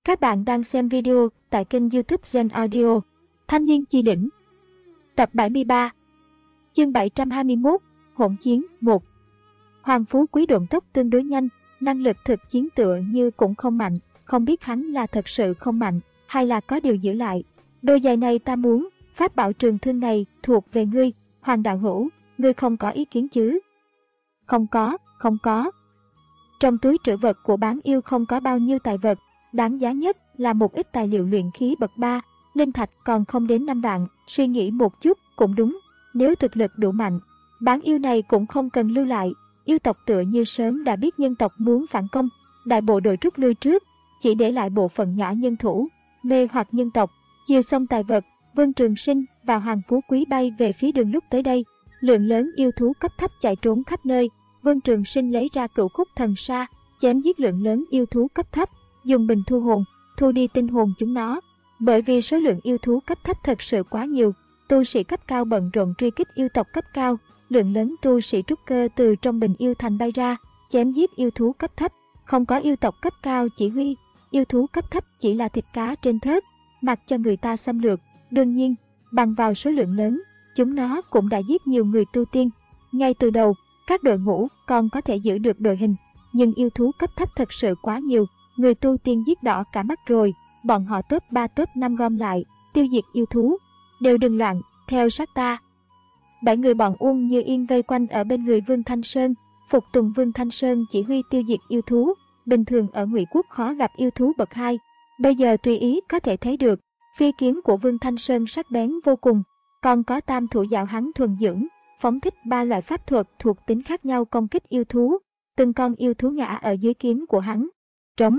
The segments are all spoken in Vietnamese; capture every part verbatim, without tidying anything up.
Các bạn đang xem video tại kênh YouTube Gen Audio. Thanh niên chi đỉnh. Tập bảy mươi ba. Chương bảy trăm hai mươi mốt. Hỗn chiến một. Hoàng Phú Quý độn tốc tương đối nhanh, năng lực thực chiến tựa như cũng không mạnh, không biết hắn là thật sự không mạnh, hay là có điều giữ lại. Đôi giày này ta muốn, pháp bảo trường thương này thuộc về ngươi, Hoàng đạo hữu, ngươi không có ý kiến chứ? Không có, không có. Trong túi trữ vật của bán yêu không có bao nhiêu tài vật, đáng giá nhất là một ít tài liệu luyện khí bậc ba, linh thạch còn không đến năm vạn, suy nghĩ một chút cũng đúng, nếu thực lực đủ mạnh, bán yêu này cũng không cần lưu lại. Yêu tộc tựa như sớm đã biết nhân tộc muốn phản công, đại bộ đội rút lui trước, chỉ để lại bộ phận nhỏ nhân thủ, mê hoặc nhân tộc. Chiều xong tài vật, Vương Trường Sinh và Hoàng Phú Quý bay về phía đường lúc tới đây, lượng lớn yêu thú cấp thấp chạy trốn khắp nơi. Vương Trường Sinh lấy ra cửu khúc thần sa, chém giết lượng lớn yêu thú cấp thấp, dùng bình thu hồn, thu đi tinh hồn chúng nó. Bởi vì số lượng yêu thú cấp thấp thật sự quá nhiều, tu sĩ cấp cao bận rộn truy kích yêu tộc cấp cao, lượng lớn tu sĩ trúc cơ từ trong bình yêu thành bay ra, chém giết yêu thú cấp thấp, không có yêu tộc cấp cao chỉ huy, yêu thú cấp thấp chỉ là thịt cá trên thớt, mặc cho người ta xâm lược. Đương nhiên, bằng vào số lượng lớn, chúng nó cũng đã giết nhiều người tu tiên. Ngay từ đầu, các đội ngũ còn có thể giữ được đội hình, nhưng yêu thú cấp thấp thật sự quá nhiều, người tu tiên giết đỏ cả mắt rồi, bọn họ top ba top năm gom lại, tiêu diệt yêu thú. Đều đừng loạn, theo sát ta. Bảy người bọn Uông Như Yên vây quanh ở bên người Vương Thanh Sơn, phục tùng Vương Thanh Sơn chỉ huy tiêu diệt yêu thú. Bình thường ở Ngụy Quốc khó gặp yêu thú bậc hai, bây giờ tùy ý có thể thấy được. Phi kiếm của Vương Thanh Sơn sắc bén vô cùng, còn có tam thủ dạo hắn thuần dưỡng, phóng thích ba loại pháp thuật thuộc tính khác nhau công kích yêu thú. Từng con yêu thú ngã ở dưới kiếm của hắn. Trống.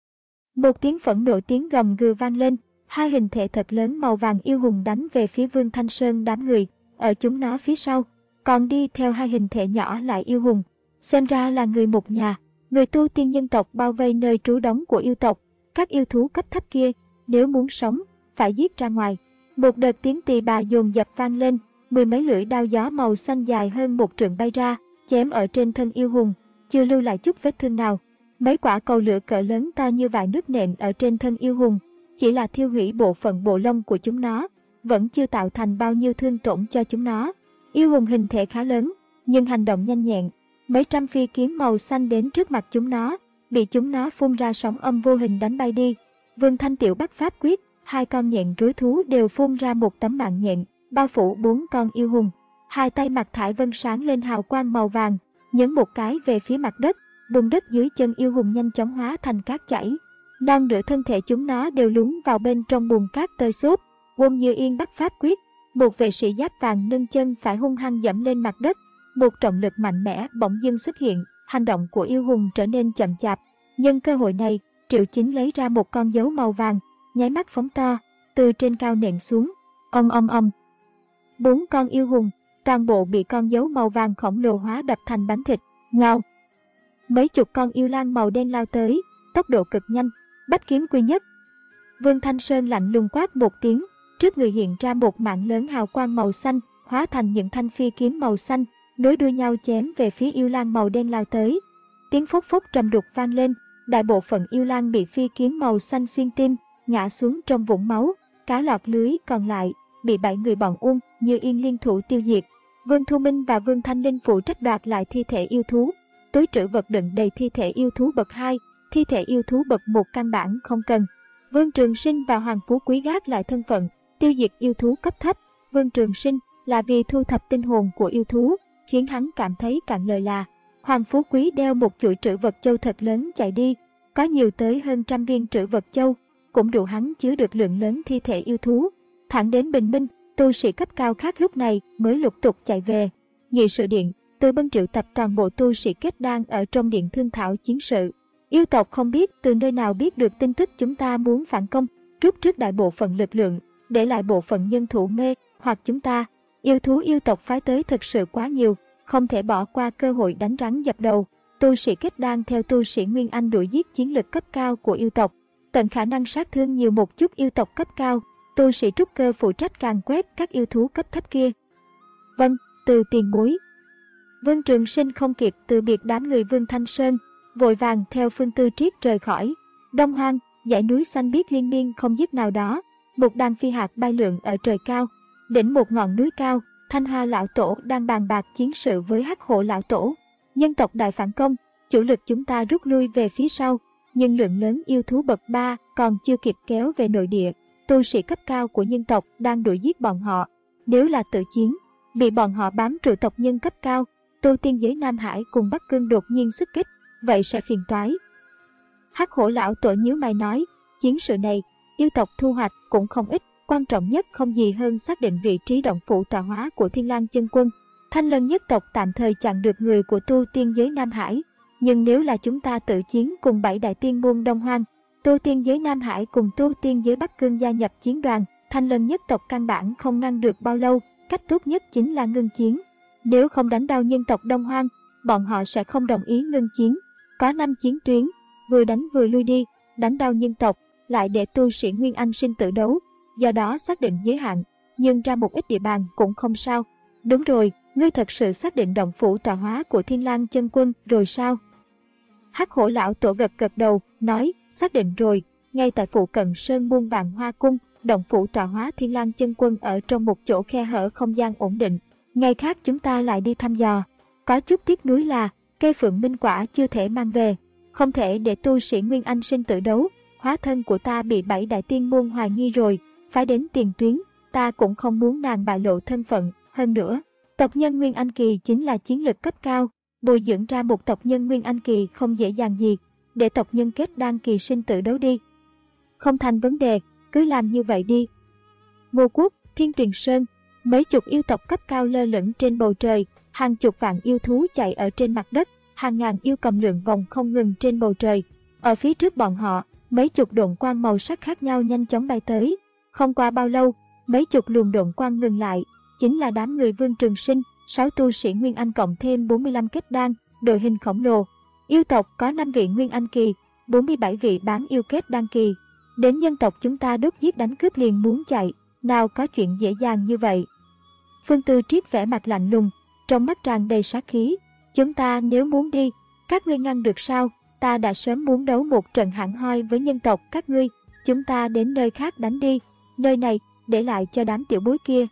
Một tiếng phẫn nộ tiếng gầm gừ vang lên, hai hình thể thật lớn màu vàng yêu hùng đánh về phía Vương Thanh Sơn đám người, ở chúng nó phía sau, còn đi theo hai hình thể nhỏ lại yêu hùng. Xem ra là người một nhà, người tu tiên nhân tộc bao vây nơi trú đóng của yêu tộc. Các yêu thú cấp thấp kia, nếu muốn sống, phải giết ra ngoài. Một đợt tiếng tỳ bà dồn dập vang lên, mười mấy lưỡi đao gió màu xanh dài hơn một trượng bay ra, chém ở trên thân yêu hùng, chưa lưu lại chút vết thương nào. Mấy quả cầu lửa cỡ lớn to như vại nước nện ở trên thân yêu hùng, chỉ là thiêu hủy bộ phận bộ lông của chúng nó, vẫn chưa tạo thành bao nhiêu thương tổn cho chúng nó. Yêu hùng hình thể khá lớn, nhưng hành động nhanh nhẹn. Mấy trăm phi kiếm màu xanh đến trước mặt chúng nó, bị chúng nó phun ra sóng âm vô hình đánh bay đi. Vương Thanh Tiểu bắt pháp quyết, hai con nhện rối thú đều phun ra một tấm mạng nhện, bao phủ bốn con yêu hùng. Hai tay mặt thải vân sáng lên hào quang màu vàng, nhấn một cái về phía mặt đất, bùn đất dưới chân yêu hùng nhanh chóng hóa thành cát chảy. Non nửa thân thể chúng nó đều lún vào bên trong bùn cát tơi xốp. Uông Như Yên bắt pháp quyết, một vệ sĩ giáp vàng nâng chân phải hung hăng dẫm lên mặt đất, một trọng lực mạnh mẽ bỗng dưng xuất hiện, hành động của yêu hùng trở nên chậm chạp. Nhân cơ hội này, Triệu Chính lấy ra một con dấu màu vàng, nháy mắt phóng to, từ trên cao nện xuống. Ong ong ong. Bốn con yêu hùng, toàn bộ bị con dấu màu vàng khổng lồ hóa đập thành bánh thịt. Ngao. Mấy chục con yêu lang màu đen lao tới, tốc độ cực nhanh, bách kiếm quy nhất. Vương Thanh Sơn lạnh lùng quát một tiếng, trước người hiện ra một mạng lớn hào quang màu xanh, hóa thành những thanh phi kiếm màu xanh, nối đuôi nhau chém về phía yêu lang màu đen lao tới. Tiếng phốc phốc trầm đục vang lên, đại bộ phận yêu lang bị phi kiếm màu xanh xuyên tim, ngã xuống trong vũng máu. Cá lọt lưới còn lại bị bảy người bọn Uông Như Yên liên thủ tiêu diệt. Vương Thu Minh và Vương Thanh Linh phụ trách đoạt lại thi thể yêu thú. Túi trữ vật đựng đầy thi thể yêu thú bậc hai, thi thể yêu thú bậc một căn bản không cần. Vương Trường Sinh và Hoàng Phú Quý gác lại thân phận, tiêu diệt yêu thú cấp thấp. Vương Trường Sinh là vì thu thập tinh hồn của yêu thú, khiến hắn cảm thấy cạn lời là. Hoàng Phú Quý đeo một chuỗi trữ vật châu thật lớn chạy đi, có nhiều tới hơn trăm viên trữ vật châu, cũng đủ hắn chứa được lượng lớn thi thể yêu thú. Thẳng đến bình minh, tu sĩ cấp cao khác lúc này mới lục tục chạy về. Nghị sự điện, Từ Bân triệu tập toàn bộ tu sĩ kết đan ở trong điện thương thảo chiến sự. Yêu tộc không biết từ nơi nào biết được tin tức chúng ta muốn phản công, rút trước đại bộ phận lực lượng, để lại bộ phận nhân thủ mê hoặc chúng ta. Yêu thú yêu tộc phái tới thực sự quá nhiều, không thể bỏ qua cơ hội đánh rắn dập đầu. Tu sĩ kết đan theo tu sĩ Nguyên Anh đuổi giết chiến lực cấp cao của yêu tộc, tận khả năng sát thương nhiều một chút yêu tộc cấp cao. Tu sĩ trúc cơ phụ trách càn quét các yêu thú cấp thấp kia. Vâng, Từ tiền bối. Vương Trường Sinh không kịp từ biệt đám người Vương Thanh Sơn, vội vàng theo Phương Tư Triết rời khỏi. Đông Hoang, dãy núi xanh biếc liên miên không dứt nào đó, một đàn phi hạt bay lượn ở trời cao. Đỉnh một ngọn núi cao, Thanh Hoa lão tổ đang bàn bạc chiến sự với Hắc Hổ lão tổ. Nhân tộc đại phản công, chủ lực chúng ta rút lui về phía sau, nhưng lượng lớn yêu thú bậc ba còn chưa kịp kéo về nội địa. Tu sĩ cấp cao của nhân tộc đang đuổi giết bọn họ. Nếu là tự chiến, bị bọn họ bám trụ tộc nhân cấp cao, tu tiên giới Nam Hải cùng Bắc Cương đột nhiên xuất kích, vậy sẽ phiền toái. Hắc Hổ lão tổ nhíu mày nói, chiến sự này, yêu tộc thu hoạch cũng không ít, quan trọng nhất không gì hơn xác định vị trí động phủ tọa hóa của Thiên Lang chân quân. Thanh Lân nhất tộc tạm thời chặn được người của tu tiên giới Nam Hải, nhưng nếu là chúng ta tự chiến cùng bảy đại tiên môn Đông Hoang, tu tiên giới Nam Hải cùng tu tiên giới Bắc Cương gia nhập chiến đoàn, Thanh Lân nhất tộc căn bản không ngăn được bao lâu, cách tốt nhất chính là ngưng chiến. Nếu không đánh đau nhân tộc Đông Hoang, bọn họ sẽ không đồng ý ngưng chiến. Có năm chiến tuyến, vừa đánh vừa lui đi, đánh đau nhân tộc, lại để tu sĩ Nguyên Anh sinh tử đấu, do đó xác định giới hạn, nhưng ra một ít địa bàn cũng không sao. Đúng rồi, ngươi thật sự xác định động phủ tọa hóa của Thiên Lang chân quân rồi sao? Hắc Hổ lão tổ gật gật đầu, nói, xác định rồi, ngay tại phụ cận Sơn Môn Vạn Hoa Cung, động phủ tọa hóa Thiên Lang chân quân ở trong một chỗ khe hở không gian ổn định. Ngày khác chúng ta lại đi thăm dò. Có chút tiếc nuối là, cây phượng minh quả chưa thể mang về, không thể để tu sĩ Nguyên Anh sinh tử đấu, hóa thân của ta bị bảy đại tiên môn hoài nghi rồi, phải đến tiền tuyến, ta cũng không muốn nàng bại lộ thân phận. Hơn nữa, tộc nhân Nguyên Anh kỳ chính là chiến lực cấp cao, bồi dưỡng ra một tộc nhân Nguyên Anh kỳ không dễ dàng gì, để tộc nhân kết đan kỳ sinh tử đấu đi. Không thành vấn đề, cứ làm như vậy đi. Ngô Quốc, Thiên Tuyền Sơn, mấy chục yêu tộc cấp cao lơ lửng trên bầu trời, hàng chục vạn yêu thú chạy ở trên mặt đất, hàng ngàn yêu cầm lượn vòng không ngừng trên bầu trời. Ở phía trước bọn họ, mấy chục độn quang màu sắc khác nhau nhanh chóng bay tới. Không qua bao lâu, mấy chục luồng độn quang ngừng lại, chính là đám người Vương Trường Sinh, sáu tu sĩ Nguyên Anh cộng thêm bốn mươi lăm kết đan, đội hình khổng lồ. Yêu tộc có năm vị Nguyên Anh kỳ, bốn mươi bảy vị bán yêu kết đan kỳ. Đến nhân tộc chúng ta đốt giết đánh cướp liền muốn chạy, nào có chuyện dễ dàng như vậy. Phương Tư Triết vẻ mặt lạnh lùng, trong mắt tràn đầy sát khí. Chúng ta nếu muốn đi, các ngươi ngăn được sao? Ta đã sớm muốn đấu một trận hẳn hoi với nhân tộc các ngươi, chúng ta đến nơi khác đánh đi, nơi này để lại cho đám tiểu bối kia.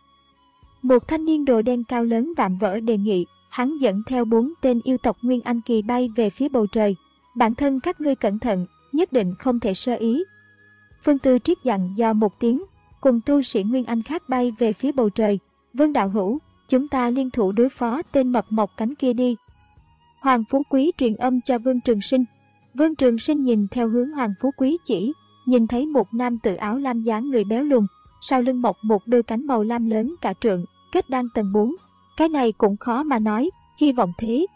Một thanh niên đồ đen cao lớn vạm vỡ đề nghị, hắn dẫn theo bốn tên yêu tộc Nguyên Anh kỳ bay về phía bầu trời. Bản thân các ngươi cẩn thận, nhất định không thể sơ ý. Phương Tư Triết dặn do một tiếng, cùng tu sĩ Nguyên Anh khác bay về phía bầu trời. Vương đạo hữu, chúng ta liên thủ đối phó tên mập mọc cánh kia đi. Hoàng Phú Quý truyền âm cho Vương Trường Sinh. Vương Trường Sinh nhìn theo hướng Hoàng Phú Quý chỉ, nhìn thấy một nam tử áo lam dáng người béo lùn, sau lưng mọc một đôi cánh màu lam lớn cả trượng, kết đan tầng bốn. Cái này cũng khó mà nói, hy vọng thế.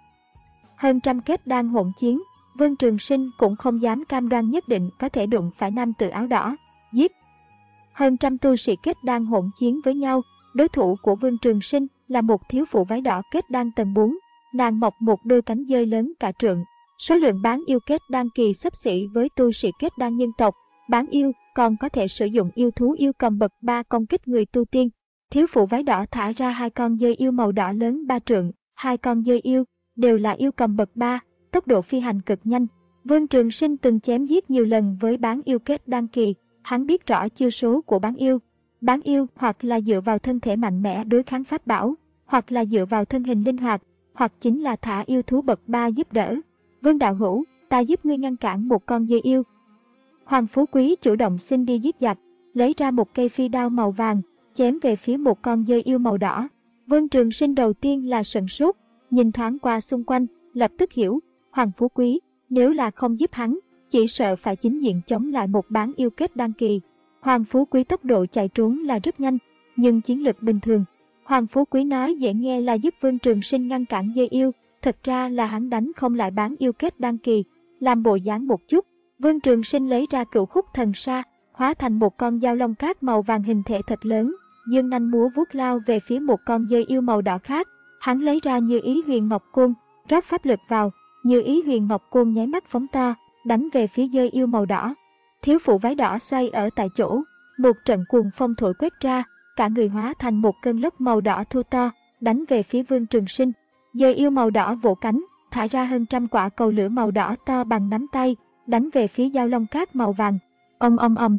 Hơn trăm kết đan hỗn chiến, Vương Trường Sinh cũng không dám cam đoan nhất định có thể đụng phải nam tử áo đỏ, giết. Hơn trăm tu sĩ kết đan hỗn chiến với nhau, đối thủ của Vương Trường Sinh là một thiếu phụ váy đỏ kết đan tầng bốn, nàng mọc một đôi cánh dơi lớn cả trượng. Số lượng bán yêu kết đan kỳ xấp xỉ với tu sĩ kết đan nhân tộc, bán yêu còn có thể sử dụng yêu thú yêu cầm bậc ba công kích người tu tiên. Thiếu phụ váy đỏ thả ra hai con dơi yêu màu đỏ lớn ba trượng, hai con dơi yêu đều là yêu cầm bậc ba, tốc độ phi hành cực nhanh. Vương Trường Sinh từng chém giết nhiều lần với bán yêu kết đan kỳ, hắn biết rõ chiêu số của bán yêu. Bán yêu hoặc là dựa vào thân thể mạnh mẽ đối kháng pháp bảo, hoặc là dựa vào thân hình linh hoạt, hoặc chính là thả yêu thú bậc ba giúp đỡ. Vương đạo hữu, ta giúp ngươi ngăn cản một con dơi yêu. Hoàng Phú Quý chủ động xin đi giết giặc, lấy ra một cây phi đao màu vàng, chém về phía một con dơi yêu màu đỏ. Vương Trường Sinh đầu tiên là sửng sốt, nhìn thoáng qua xung quanh, lập tức hiểu, Hoàng Phú Quý, nếu là không giúp hắn, chỉ sợ phải chính diện chống lại một bán yêu kết đan kỳ. Hoàng Phú Quý tốc độ chạy trốn là rất nhanh, nhưng chiến lực bình thường. Hoàng Phú Quý nói dễ nghe là giúp Vương Trường Sinh ngăn cản dơi yêu, thật ra là hắn đánh không lại bán yêu kết đan kỳ. Làm bộ dáng một chút, Vương Trường Sinh lấy ra cửu khúc thần sa, hóa thành một con dao long cát màu vàng hình thể thật lớn, dương nanh múa vuốt lao về phía một con dơi yêu màu đỏ khác. Hắn lấy ra Như Ý Huyền Ngọc Côn, rót pháp lực vào, Như Ý Huyền Ngọc Côn nháy mắt phóng to, đánh về phía dơi yêu màu đỏ. Thiếu phụ váy đỏ xoay ở tại chỗ, một trận cuồng phong thổi quét ra, cả người hóa thành một cơn lốc màu đỏ thu to, đánh về phía Vương Trường Sinh. Dơi yêu màu đỏ vỗ cánh, thả ra hơn trăm quả cầu lửa màu đỏ to bằng nắm tay, đánh về phía dao long cát màu vàng. Ong ong ong.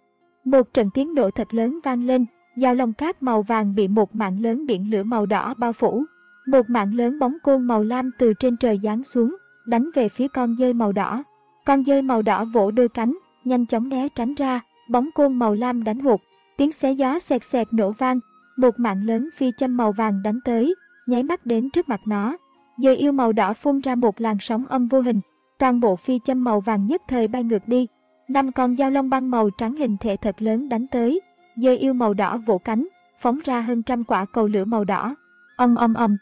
Một trận tiếng nổ thật lớn vang lên, dao long cát màu vàng bị một mảng lớn biển lửa màu đỏ bao phủ. Một mảng lớn bóng côn màu lam từ trên trời giáng xuống, đánh về phía con dơi màu đỏ. Con dơi màu đỏ vỗ đôi cánh, nhanh chóng né tránh ra, bóng côn màu lam đánh hụt. Tiếng xé gió xẹt xẹt nổ vang, một mảng lớn phi châm màu vàng đánh tới, nháy mắt đến trước mặt nó. Dơi yêu màu đỏ phun ra một làn sóng âm vô hình, toàn bộ phi châm màu vàng nhất thời bay ngược đi. Năm con dao long băng màu trắng hình thể thật lớn đánh tới, dơi yêu màu đỏ vỗ cánh, phóng ra hơn trăm quả cầu lửa màu đỏ. Ong ong ong.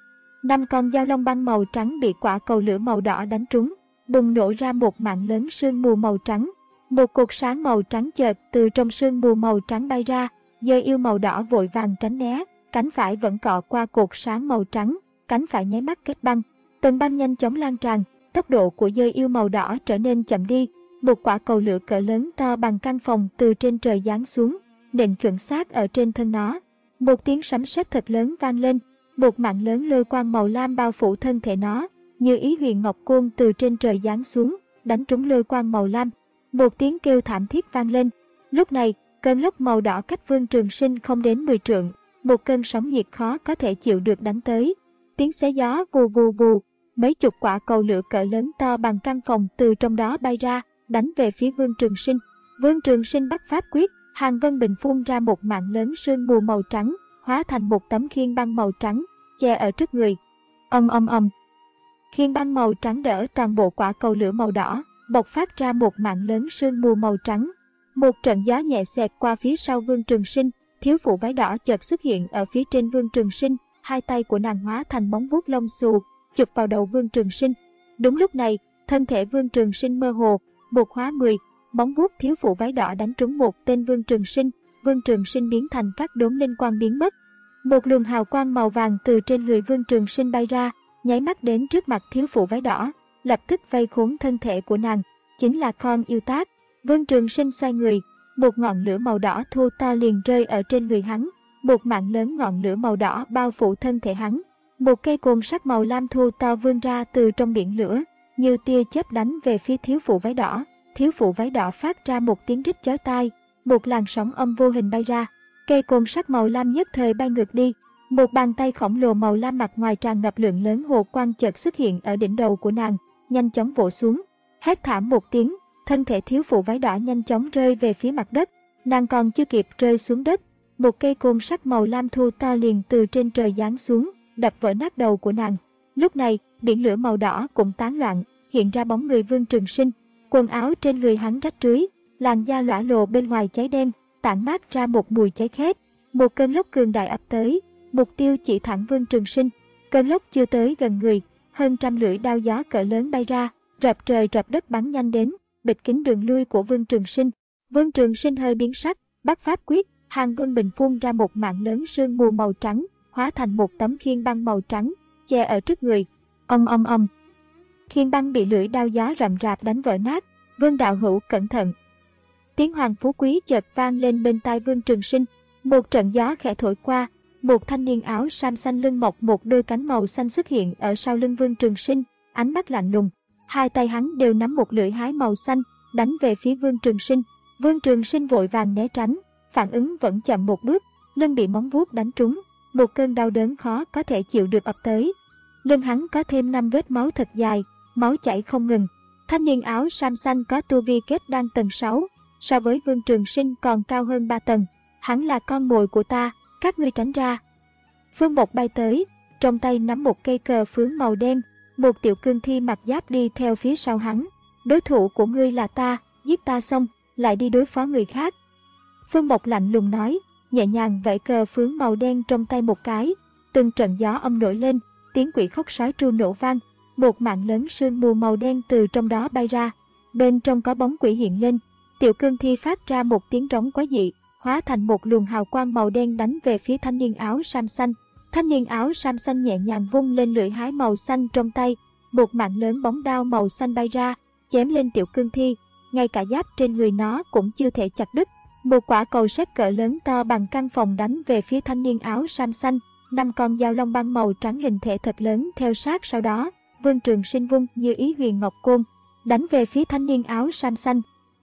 Năm con dao long băng màu trắng bị quả cầu lửa màu đỏ đánh trúng, bùng nổ ra một mảng lớn sương mù màu trắng. Một cột sáng màu trắng chợt từ trong sương mù màu trắng bay ra, dơi yêu màu đỏ vội vàng tránh né, cánh phải vẫn cọ qua cột sáng màu trắng, cánh phải nháy mắt kết băng. Tầng băng nhanh chóng lan tràn, tốc độ của dơi yêu màu đỏ trở nên chậm đi. Một quả cầu lửa cỡ lớn to bằng căn phòng từ trên trời giáng xuống, nện chuẩn xác ở trên thân nó. Một tiếng sấm sét thật lớn vang lên, một mảng lớn lôi quang màu lam bao phủ thân thể nó, như ý huyền ngọc côn từ trên trời giáng xuống, đánh trúng lôi quang màu lam. Một tiếng kêu thảm thiết vang lên. Lúc này, cơn lốc màu đỏ cách Vương Trường Sinh không đến mười trượng, một cơn sóng nhiệt khó có thể chịu được đánh tới. Tiếng xé gió vù vù vù, mấy chục quả cầu lửa cỡ lớn to bằng căn phòng từ trong đó bay ra, đánh về phía Vương Trường Sinh. Vương Trường Sinh bắt pháp quyết, Hàng Vân Bình phun ra một mảng lớn sương mù màu trắng, hóa thành một tấm khiên băng màu trắng, che ở trước người. Ong ong ong. Khiên băng màu trắng đỡ toàn bộ quả cầu lửa màu đỏ, bộc phát ra một mảng lớn sương mù màu trắng. Một trận gió nhẹ xẹt qua phía sau Vương Trường Sinh, thiếu phụ váy đỏ chợt xuất hiện ở phía trên Vương Trường Sinh, hai tay của nàng hóa thành bóng vuốt lông xù, chụp vào đầu Vương Trường Sinh. Đúng lúc này, thân thể Vương Trường Sinh mơ hồ, một hóa mười, bóng vuốt thiếu phụ váy đỏ đánh trúng một tên Vương Trường Sinh, Vương Trường Sinh biến thành các đốm linh quang biến mất. Một luồng hào quang màu vàng từ trên người Vương Trường Sinh bay ra, nháy mắt đến trước mặt thiếu phụ váy đỏ, lập tức vây khốn thân thể của nàng, chính là con yêu tác. Vương Trường Sinh xoay người, một ngọn lửa màu đỏ thô to liền rơi ở trên người hắn, một mảng lớn ngọn lửa màu đỏ bao phủ thân thể hắn. Một cây côn sắt màu lam thô to vươn ra từ trong biển lửa, như tia chớp đánh về phía thiếu phụ váy đỏ. Thiếu phụ váy đỏ phát ra một tiếng rít chói tai, một làn sóng âm vô hình bay ra, cây côn sắt màu lam nhất thời bay ngược đi. Một bàn tay khổng lồ màu lam mặt ngoài tràn ngập lượng lớn hồ quang chợt xuất hiện ở đỉnh đầu của nàng, nhanh chóng vỗ xuống. Hét thảm một tiếng, thân thể thiếu phụ váy đỏ nhanh chóng rơi về phía mặt đất. Nàng còn chưa kịp rơi xuống đất, một cây côn sắt màu lam thô to liền từ trên trời giáng xuống, đập vỡ nát đầu của nàng. Lúc này, biển lửa màu đỏ cũng tán loạn, hiện ra bóng người Vương Trường Sinh. Quần áo trên người hắn rách rưới, làn da lõa lồ bên ngoài cháy đen, tản mát ra một mùi cháy khét. Một cơn lốc cường đại ập tới, mục tiêu chỉ thẳng Vương Trường Sinh. Cơn lốc chưa tới gần người, hơn trăm lưỡi đao gió cỡ lớn bay ra, rập trời rập đất bắn nhanh đến, bịt kín đường lui của Vương Trường Sinh. Vương Trường Sinh hơi biến sắc, bắt pháp quyết, Hàng Vân Bình phun ra một mảng lớn sương mù màu trắng, hóa thành một tấm khiên băng màu trắng, che ở trước người. Ong ong ong. Khiên băng bị lưỡi đao gió rậm rạp đánh vỡ nát. Vương đạo hữu cẩn thận. Tiếng Hoàng Phú Quý chợt vang lên bên tai Vương Trường Sinh. Một trận gió khẽ thổi qua, một thanh niên áo sam xanh lưng mọc một đôi cánh màu xanh xuất hiện ở sau lưng Vương Trường Sinh, ánh mắt lạnh lùng. Hai tay hắn đều nắm một lưỡi hái màu xanh, đánh về phía Vương Trường Sinh. Vương Trường Sinh vội vàng né tránh, phản ứng vẫn chậm một bước, lưng bị móng vuốt đánh trúng, một cơn đau đớn khó có thể chịu được ập tới. Lưng hắn có thêm năm vết máu thật dài, máu chảy không ngừng. Thanh niên áo sam xanh có tu vi kết đan tầng sáu, so với Vương Trường Sinh còn cao hơn ba tầng. Hắn là con mồi của ta, các ngươi tránh ra. Phương Bộc bay tới, trong tay nắm một cây cờ phướng màu đen, một tiểu cương thi mặc giáp đi theo phía sau hắn. Đối thủ của ngươi là ta, giết ta xong, lại đi đối phó người khác. Phương Bộc lạnh lùng nói, nhẹ nhàng vẫy cờ phướng màu đen trong tay một cái, từng trận gió âm nổi lên, tiếng quỷ khóc sói tru nổ vang. Một mảng lớn sương mù màu đen từ trong đó bay ra, bên trong có bóng quỷ hiện lên. Tiểu cương thi phát ra một tiếng rống quái dị, hóa thành một luồng hào quang màu đen đánh về phía thanh niên áo sam xanh. Thanh niên áo sam xanh nhẹ nhàng vung lên lưỡi hái màu xanh trong tay, một mảng lớn bóng đao màu xanh bay ra, chém lên tiểu cương thi, ngay cả giáp trên người nó cũng chưa thể chặt đứt. Một quả cầu sét cỡ lớn to bằng căn phòng đánh về phía thanh niên áo sam xanh, năm con dao long băng màu trắng hình thể thật lớn theo sát sau đó. Vương Trường Sinh vung như ý huyền ngọc côn, đánh về phía thanh niên áo sam xanh.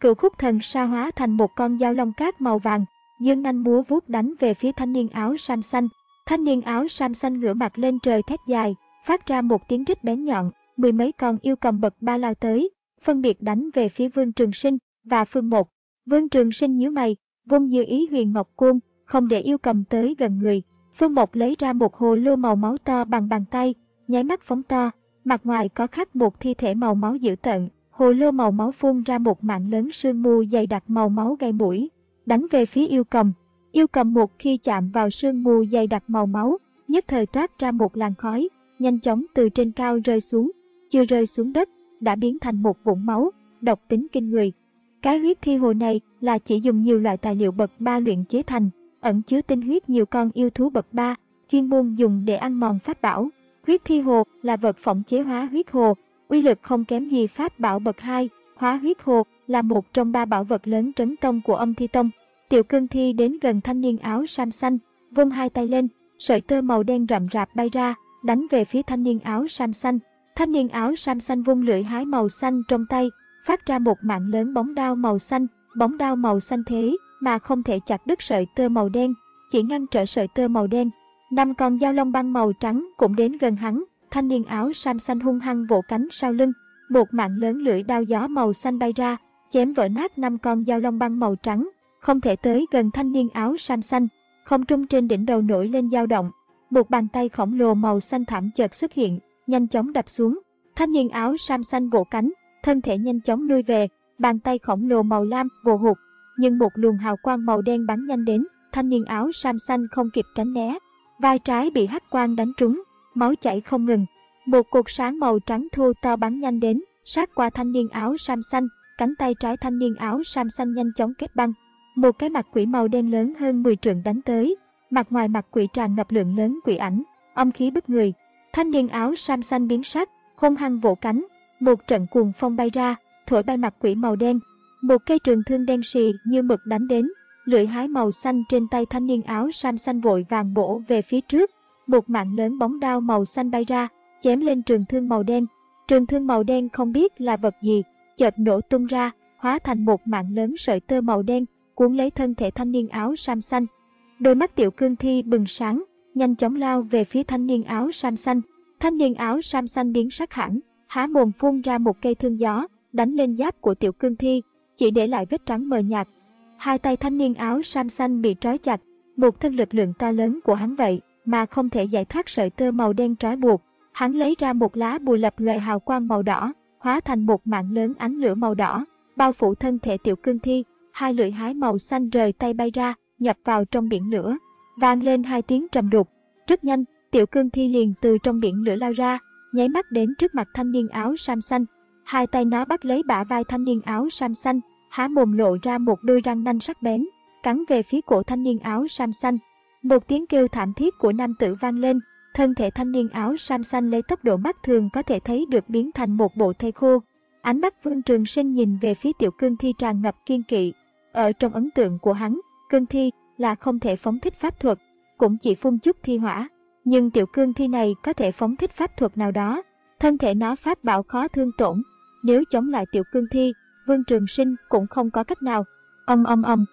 Cựu khúc thần sa hóa thành một con dao long cát màu vàng, dương nanh múa vuốt đánh về phía thanh niên áo sam xanh. Thanh niên áo sam xanh ngửa mặt lên trời thét dài, phát ra một tiếng rít bén nhọn. Mười mấy con yêu cầm bậc ba lao tới, phân biệt đánh về phía Vương Trường Sinh và Phương Một. Vương Trường Sinh nhíu mày, vung dư ý huyền ngọc côn, không để yêu cầm tới gần người. Phương Một lấy ra một hồ lô màu máu to bằng bàn tay, nháy mắt phóng to, mặt ngoài có khắc một thi thể màu máu dữ tợn. Hồ lô màu máu phun ra một mạng lớn sương mù dày đặc màu máu gây mũi, đánh về phía yêu cầm. Yêu cầm một khi chạm vào sương mù dày đặc màu máu, nhất thời toát ra một làn khói, nhanh chóng từ trên cao rơi xuống. Chưa rơi xuống đất, đã biến thành một vũng máu, độc tính kinh người. Cái huyết thi hồ này là chỉ dùng nhiều loại tài liệu bậc ba luyện chế thành, ẩn chứa tinh huyết nhiều con yêu thú bậc ba, chuyên môn dùng để ăn mòn pháp bảo. Huyết thi hồ là vật phỏng chế hóa huyết hồ, uy lực không kém gì pháp bảo bậc hai. Hóa huyết hồ là một trong ba bảo vật lớn trấn tông của Âm Thi Tông. Tiểu Cương Thi đến gần thanh niên áo sam xanh, vung hai tay lên, sợi tơ màu đen rậm rạp bay ra, đánh về phía thanh niên áo sam xanh. Thanh niên áo sam xanh vung lưỡi hái màu xanh trong tay, phát ra một mạng lớn bóng đao màu xanh. Bóng đao màu xanh thế mà không thể chặt đứt sợi tơ màu đen, chỉ ngăn trở sợi tơ màu đen. Năm con dao long băng màu trắng cũng đến gần hắn. Thanh niên áo sam xanh hung hăng vỗ cánh sau lưng, một mạng lớn lưỡi đao gió màu xanh bay ra, chém vỡ nát năm con dao long băng màu trắng, không thể tới gần thanh niên áo sam xanh. Không trung trên đỉnh đầu nổi lên dao động, một bàn tay khổng lồ màu xanh thẳm chợt xuất hiện, nhanh chóng đập xuống. Thanh niên áo sam xanh vỗ cánh, thân thể nhanh chóng lui về, bàn tay khổng lồ màu lam vồ hụt, nhưng một luồng hào quang màu đen bắn nhanh đến, thanh niên áo sam xanh không kịp tránh né, vai trái bị hắc quang đánh trúng, máu chảy không ngừng. Một cột sáng màu trắng thô to bắn nhanh đến, sát qua thanh niên áo sam xanh, cánh tay trái thanh niên áo sam xanh nhanh chóng kết băng. Một cái mặt quỷ màu đen lớn hơn mười trượng đánh tới, mặt ngoài mặt quỷ tràn ngập lượng lớn quỷ ảnh, âm khí bức người. Thanh niên áo sam xanh biến sắc, hung hăng vỗ cánh, một trận cuồng phong bay ra, thổi bay mặt quỷ màu đen. Một cây trường thương đen xì như mực đánh đến, lưỡi hái màu xanh trên tay thanh niên áo sam xanh vội vàng bổ về phía trước. Một mạng lớn bóng đao màu xanh bay ra, chém lên trường thương màu đen. Trường thương màu đen không biết là vật gì, chợt nổ tung ra, hóa thành một mạng lớn sợi tơ màu đen, cuốn lấy thân thể thanh niên áo sam xanh. Đôi mắt Tiểu Cương Thi bừng sáng, nhanh chóng lao về phía thanh niên áo sam xanh. Thanh niên áo sam xanh biến sắc hẳn, há mồm phun ra một cây thương gió, đánh lên giáp của Tiểu Cương Thi, chỉ để lại vết trắng mờ nhạt. Hai tay thanh niên áo sam xanh bị trói chặt, một thân lực lượng to lớn của hắn vậy mà không thể giải thoát sợi tơ màu đen trói buộc. Hắn lấy ra một lá bùa lập loại hào quang màu đỏ, hóa thành một mạng lớn ánh lửa màu đỏ, bao phủ thân thể Tiểu Cương Thi. Hai lưỡi hái màu xanh rời tay bay ra, nhập vào trong biển lửa, vang lên hai tiếng trầm đục. Rất nhanh, Tiểu Cương Thi liền từ trong biển lửa lao ra, nháy mắt đến trước mặt thanh niên áo sam xanh. Hai tay nó bắt lấy bả vai thanh niên áo sam xanh, há mồm lộ ra một đôi răng nanh sắc bén, cắn về phía cổ thanh niên áo sam xanh. Một tiếng kêu thảm thiết của nam tử vang lên, thân thể thanh niên áo sam xanh lấy tốc độ mắt thường có thể thấy được biến thành một bộ thây khô. Ánh mắt Vương Trường Sinh nhìn về phía Tiểu Cương Thi tràn ngập kiên kỵ. Ở trong ấn tượng của hắn, Cương Thi là không thể phóng thích pháp thuật, cũng chỉ phun chút thi hỏa. Nhưng Tiểu Cương Thi này có thể phóng thích pháp thuật nào đó, thân thể nó pháp bảo khó thương tổn. Nếu chống lại Tiểu Cương Thi, Vương Trường Sinh cũng không có cách nào. Ầm ầm ầm.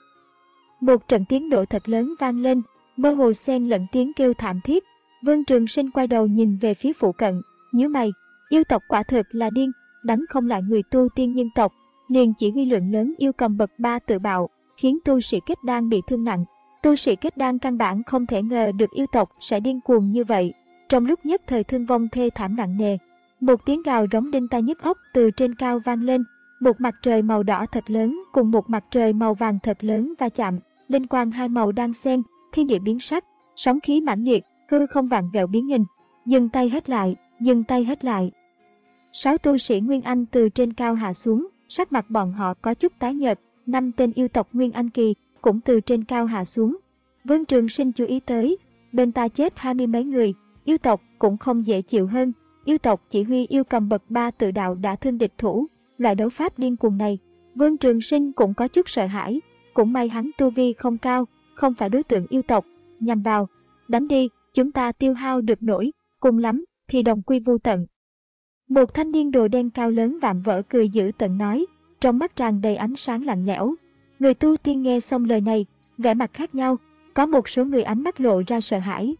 Một trận tiếng nổ thật lớn vang lên, mơ hồ xen lẫn tiếng kêu thảm thiết. Vương Trường Sinh quay đầu nhìn về phía phụ cận, nhíu mày, yêu tộc quả thực là điên, đánh không lại người tu tiên nhân tộc, liền chỉ huy lượng lớn yêu cầm bậc ba tự bạo, khiến tu sĩ kết đan bị thương nặng. Tu sĩ kết đan căn bản không thể ngờ được yêu tộc sẽ điên cuồng như vậy. Trong lúc nhất thời thương vong thê thảm nặng nề, một tiếng gào rống đinh tai nhức óc từ trên cao vang lên. Một mặt trời màu đỏ thật lớn cùng một mặt trời màu vàng thật lớn va chạm, linh quang hai màu đang xen, thiên địa biến sắc, sóng khí mãnh liệt, hư không vặn vẹo biến hình. Dừng tay hết lại, dừng tay hết lại. Sáu tu sĩ Nguyên Anh từ trên cao hạ xuống, sắc mặt bọn họ có chút tái nhợt. Năm tên yêu tộc Nguyên Anh kỳ cũng từ trên cao hạ xuống. Vương Trường Sinh chú ý tới, bên ta chết hai mươi mấy người, yêu tộc cũng không dễ chịu hơn. Yêu tộc chỉ huy yêu cầm bậc ba tự đạo đã thương địch thủ, loại đấu pháp điên cuồng này, Vương Trường Sinh cũng có chút sợ hãi. Cũng may hắn tu vi không cao, không phải đối tượng yêu tộc. Nhằm vào, đánh đi, chúng ta tiêu hao được nổi, cùng lắm thì đồng quy vu tận. Một thanh niên đồ đen cao lớn vạm vỡ cười dữ tợn nói, trong mắt tràn đầy ánh sáng lạnh lẽo. Người tu tiên nghe xong lời này, vẻ mặt khác nhau, có một số người ánh mắt lộ ra sợ hãi.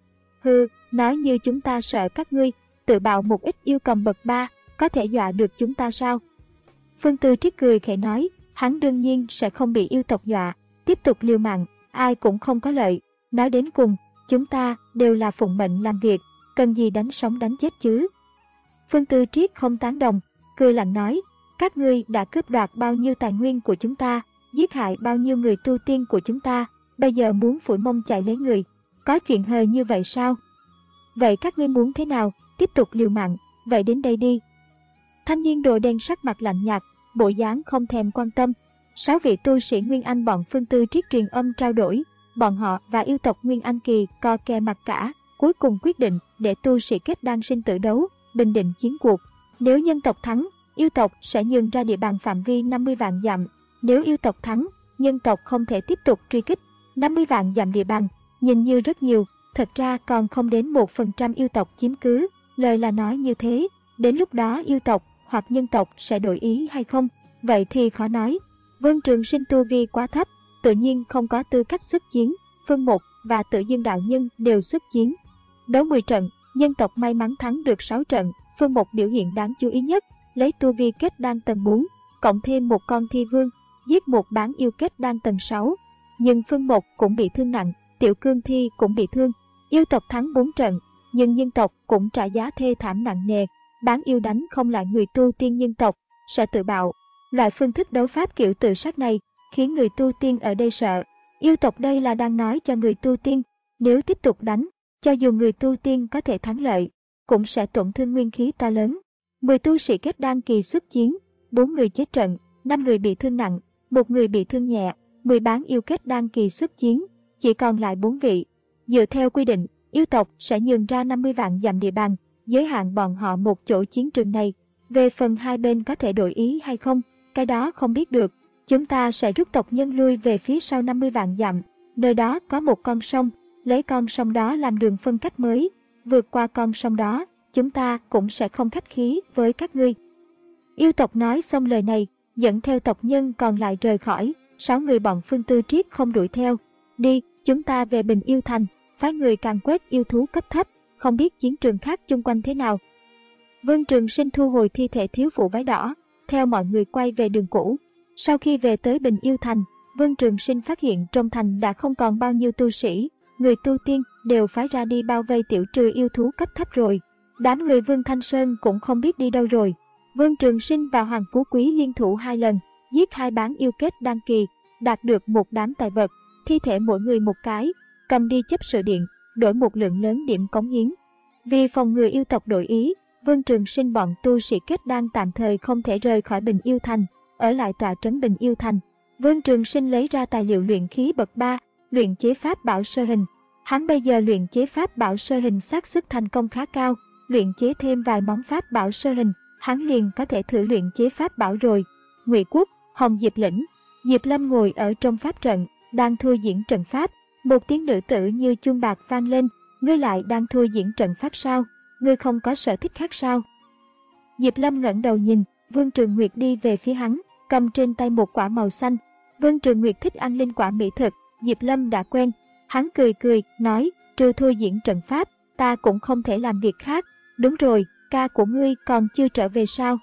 Hừ, nói như chúng ta sợ các ngươi, tự bạo một ít yêu cầm bậc ba, có thể dọa được chúng ta sao? Phương Tư Triết cười khẽ nói, hắn đương nhiên sẽ không bị yêu tộc dọa, tiếp tục liều mạng, ai cũng không có lợi. Nói đến cùng, chúng ta đều là phụng mệnh làm việc, cần gì đánh sống đánh chết chứ? Phương Tư Triết không tán đồng, cười lạnh nói, các ngươi đã cướp đoạt bao nhiêu tài nguyên của chúng ta, giết hại bao nhiêu người tu tiên của chúng ta, bây giờ muốn phủi mông chạy lấy người, có chuyện hời như vậy sao? Vậy các ngươi muốn thế nào, tiếp tục liều mạng, vậy đến đây đi. Thanh niên đồ đen sắc mặt lạnh nhạt, bộ dáng không thèm quan tâm. Sáu vị tu sĩ Nguyên Anh bọn Phương Tư Triết truyền âm trao đổi, bọn họ và yêu tộc Nguyên Anh Kỳ co kè mặt cả, cuối cùng quyết định để tu sĩ kết đan sinh tử đấu, bình định chiến cuộc. Nếu nhân tộc thắng, yêu tộc sẽ nhường ra địa bàn phạm vi năm mươi vạn dặm. Nếu yêu tộc thắng, nhân tộc không thể tiếp tục truy kích. năm mươi vạn dặm địa bàn, nhìn như rất nhiều, thật ra còn không đến một phần trăm yêu tộc chiếm cứ. Lời là nói như thế, đến lúc đó yêu tộc hoặc nhân tộc sẽ đổi ý hay không, vậy thì khó nói. Vân Trường Sinh tu vi quá thấp, tự nhiên không có tư cách xuất chiến. Phương Mục và Tự Dương đạo nhân đều xuất chiến. Đấu mười trận, nhân tộc may mắn thắng được sáu trận. Phương Mục biểu hiện đáng chú ý nhất, lấy tu vi kết đan tầng bốn, cộng thêm một con thi vương, giết một bán yêu kết đan tầng sáu. Nhưng Phương Mục cũng bị thương nặng, Tiểu Cương Thi cũng bị thương. Yêu tộc thắng bốn trận, nhưng nhân tộc cũng trả giá thê thảm nặng nề. Bán yêu đánh không lại người tu tiên nhân tộc, sẽ tự bạo. Loại phương thức đấu pháp kiểu tự sát này khiến người tu tiên ở đây sợ. Yêu tộc đây là đang nói cho người tu tiên, nếu tiếp tục đánh, cho dù người tu tiên có thể thắng lợi, cũng sẽ tổn thương nguyên khí to lớn. mười tu sĩ kết đan kỳ xuất chiến, bốn người chết trận, năm người bị thương nặng, một người bị thương nhẹ. mười bán yêu kết đan kỳ xuất chiến, chỉ còn lại bốn vị. Dựa theo quy định, yêu tộc sẽ nhường ra năm mươi vạn dặm địa bàn, giới hạn bọn họ một chỗ chiến trường này. Về phần hai bên có thể đổi ý hay không, cái đó không biết được. Chúng ta sẽ rút tộc nhân lui về phía sau năm mươi vạn dặm, nơi đó có một con sông, lấy con sông đó làm đường phân cách mới. Vượt qua con sông đó, chúng ta cũng sẽ không khách khí với các ngươi. Yêu tộc nói xong lời này, dẫn theo tộc nhân còn lại rời khỏi. Sáu người bọn Phương Tư Triết không đuổi theo. Đi, chúng ta về Bình Yêu Thành, phái người càn quét yêu thú cấp thấp, không biết chiến trường khác chung quanh thế nào. Vân Trường Sinh thu hồi thi thể thiếu phụ váy đỏ, theo mọi người quay về đường cũ. Sau khi về tới Bình Yêu Thành, Vân Trường Sinh phát hiện trong thành đã không còn bao nhiêu tu sĩ, người tu tiên đều phái ra đi bao vây tiểu trừ yêu thú cấp thấp rồi. Đám người Vương Thanh Sơn cũng không biết đi đâu rồi. Vân Trường Sinh và Hoàng Phú Quý liên thủ hai lần, giết hai bán yêu kết đan kỳ, đạt được một đám tài vật, thi thể mỗi người một cái, cầm đi chấp sự điện, đổi một lượng lớn điểm cống hiến. Vì phòng ngừa yêu tộc đổi ý, Vân Trường Sinh bọn tu sĩ kết đan tạm thời không thể rời khỏi Bình Yêu Thành, ở lại tọa trấn Bình Yêu Thành. Vân Trường Sinh lấy ra tài liệu luyện khí bậc ba, luyện chế pháp bảo sơ hình. Hắn bây giờ luyện chế pháp bảo sơ hình xác suất thành công khá cao, luyện chế thêm vài món pháp bảo sơ hình, hắn liền có thể thử luyện chế pháp bảo rồi. Ngụy Quốc, Hồng Diệp Lĩnh, Diệp Lâm ngồi ở trong pháp trận, đang thôi diễn trận pháp. Một tiếng nữ tử như chuông bạc vang lên, ngươi lại đang thôi diễn trận pháp sao? Ngươi không có sở thích khác sao? Diệp Lâm ngẩng đầu nhìn, Vương Trường Nguyệt đi về phía hắn, cầm trên tay một quả màu xanh. Vương Trường Nguyệt thích ăn linh quả mỹ thực, Diệp Lâm đã quen. Hắn cười cười, nói, trừ thôi diễn trận pháp, ta cũng không thể làm việc khác. Đúng rồi, ca của ngươi còn chưa trở về sao?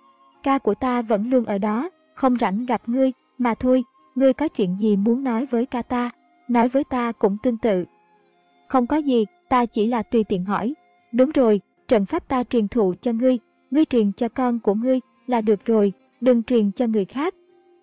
Ca của ta vẫn luôn ở đó, không rảnh gặp ngươi, mà thôi, ngươi có chuyện gì muốn nói với ca ta? Nói với ta cũng tương tự. Không có gì, ta chỉ là tùy tiện hỏi. Đúng rồi, trận pháp ta truyền thụ cho ngươi, ngươi truyền cho con của ngươi là được rồi, đừng truyền cho người khác.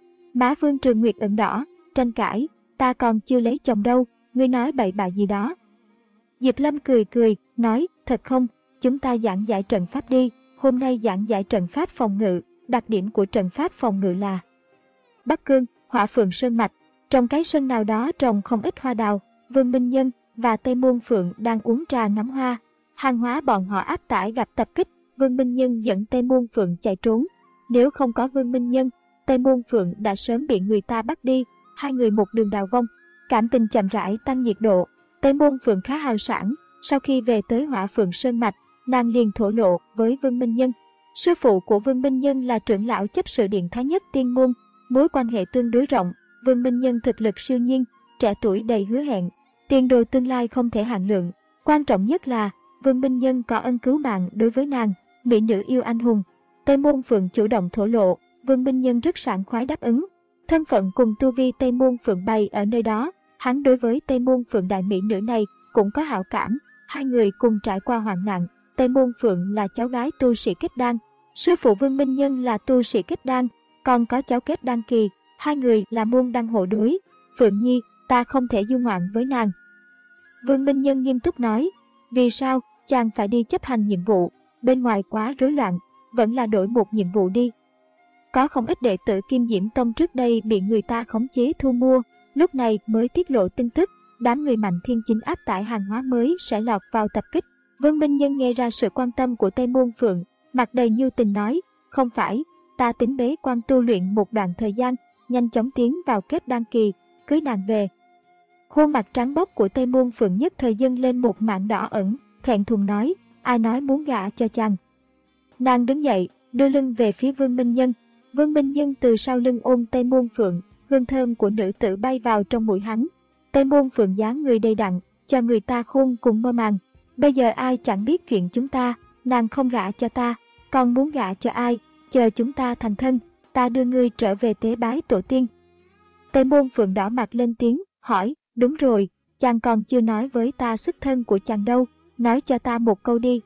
Má Vương Trường Nguyệt ửng đỏ, tranh cãi, ta còn chưa lấy chồng đâu, ngươi nói bậy bạ gì đó. Diệp Lâm cười cười, nói, thật không, chúng ta giảng giải trận pháp đi, hôm nay giảng giải trận pháp phòng ngự, đặc điểm của trận pháp phòng ngự là Bắc Cương, Hỏa Phượng Sơn Mạch. Trong cái sân nào đó trồng không ít hoa đào, Vương Minh Nhân và Tây Môn Phượng đang uống trà ngắm hoa. Hàng hóa bọn họ áp tải gặp tập kích, Vương Minh Nhân dẫn Tây Môn Phượng chạy trốn. Nếu không có Vương Minh Nhân, Tây Môn Phượng đã sớm bị người ta bắt đi, hai người một đường đào vong. Cảm tình chậm rãi tăng nhiệt độ, Tây Môn Phượng khá hào sảng, sau khi về tới Hỏa Phượng Sơn Mạch, nàng liền thổ lộ với Vương Minh Nhân. Sư phụ của Vương Minh Nhân là trưởng lão chấp sự điện Thái Nhất Tiên Môn, mối quan hệ tương đối rộng. Vương Minh Nhân thực lực siêu nhiên, trẻ tuổi đầy hứa hẹn, tiền đồ tương lai không thể hạn lượng. Quan trọng nhất là Vương Minh Nhân có ân cứu mạng đối với nàng, mỹ nữ yêu anh hùng. Tây Môn Phượng chủ động thổ lộ, Vương Minh Nhân rất sảng khoái đáp ứng. Thân phận cùng tu vi Tây Môn Phượng bày ở nơi đó, hắn đối với Tây Môn Phượng đại mỹ nữ này cũng có hảo cảm. Hai người cùng trải qua hoạn nạn. Tây Môn Phượng là cháu gái tu sĩ kết đan, sư phụ Vương Minh Nhân là tu sĩ kết đan, còn có cháu kết đan kỳ, hai người là môn đăng hộ đối. Phượng Nhi, ta không thể du ngoạn với nàng. Vương Minh Nhân nghiêm túc nói, vì sao, chàng phải đi chấp hành nhiệm vụ, bên ngoài quá rối loạn, vẫn là đổi một nhiệm vụ đi. Có không ít đệ tử Kim Diễm Tông trước đây bị người ta khống chế thu mua, lúc này mới tiết lộ tin tức, đám người Mạnh Thiên Chính áp tải hàng hóa mới sẽ lọt vào tập kích. Vương Minh Nhân nghe ra sự quan tâm của Tây Môn Phượng, mặt đầy nhu tình nói, không phải, ta tính bế quan tu luyện một đoạn thời gian, nhanh chóng tiến vào kết đan kỳ, cưới nàng về. Khuôn mặt trắng bóc của Tây Môn Phượng nhất thời dâng lên một mảng đỏ ẩn, thẹn thùng nói, ai nói muốn gả cho chàng. Nàng đứng dậy, đưa lưng về phía Vương Minh Nhân. Vương Minh Nhân từ sau lưng ôm Tây Môn Phượng, hương thơm của nữ tử bay vào trong mũi hắn. Tây Môn Phượng dáng người đầy đặn, cho người ta khôn cùng mơ màng. Bây giờ ai chẳng biết chuyện chúng ta, nàng không gả cho ta, còn muốn gả cho ai, chờ chúng ta thành thân, ta đưa ngươi trở về tế bái tổ tiên. Tây Môn Phượng đỏ mặt lên tiếng, hỏi, đúng rồi, chàng còn chưa nói với ta xuất thân của chàng đâu, nói cho ta một câu đi.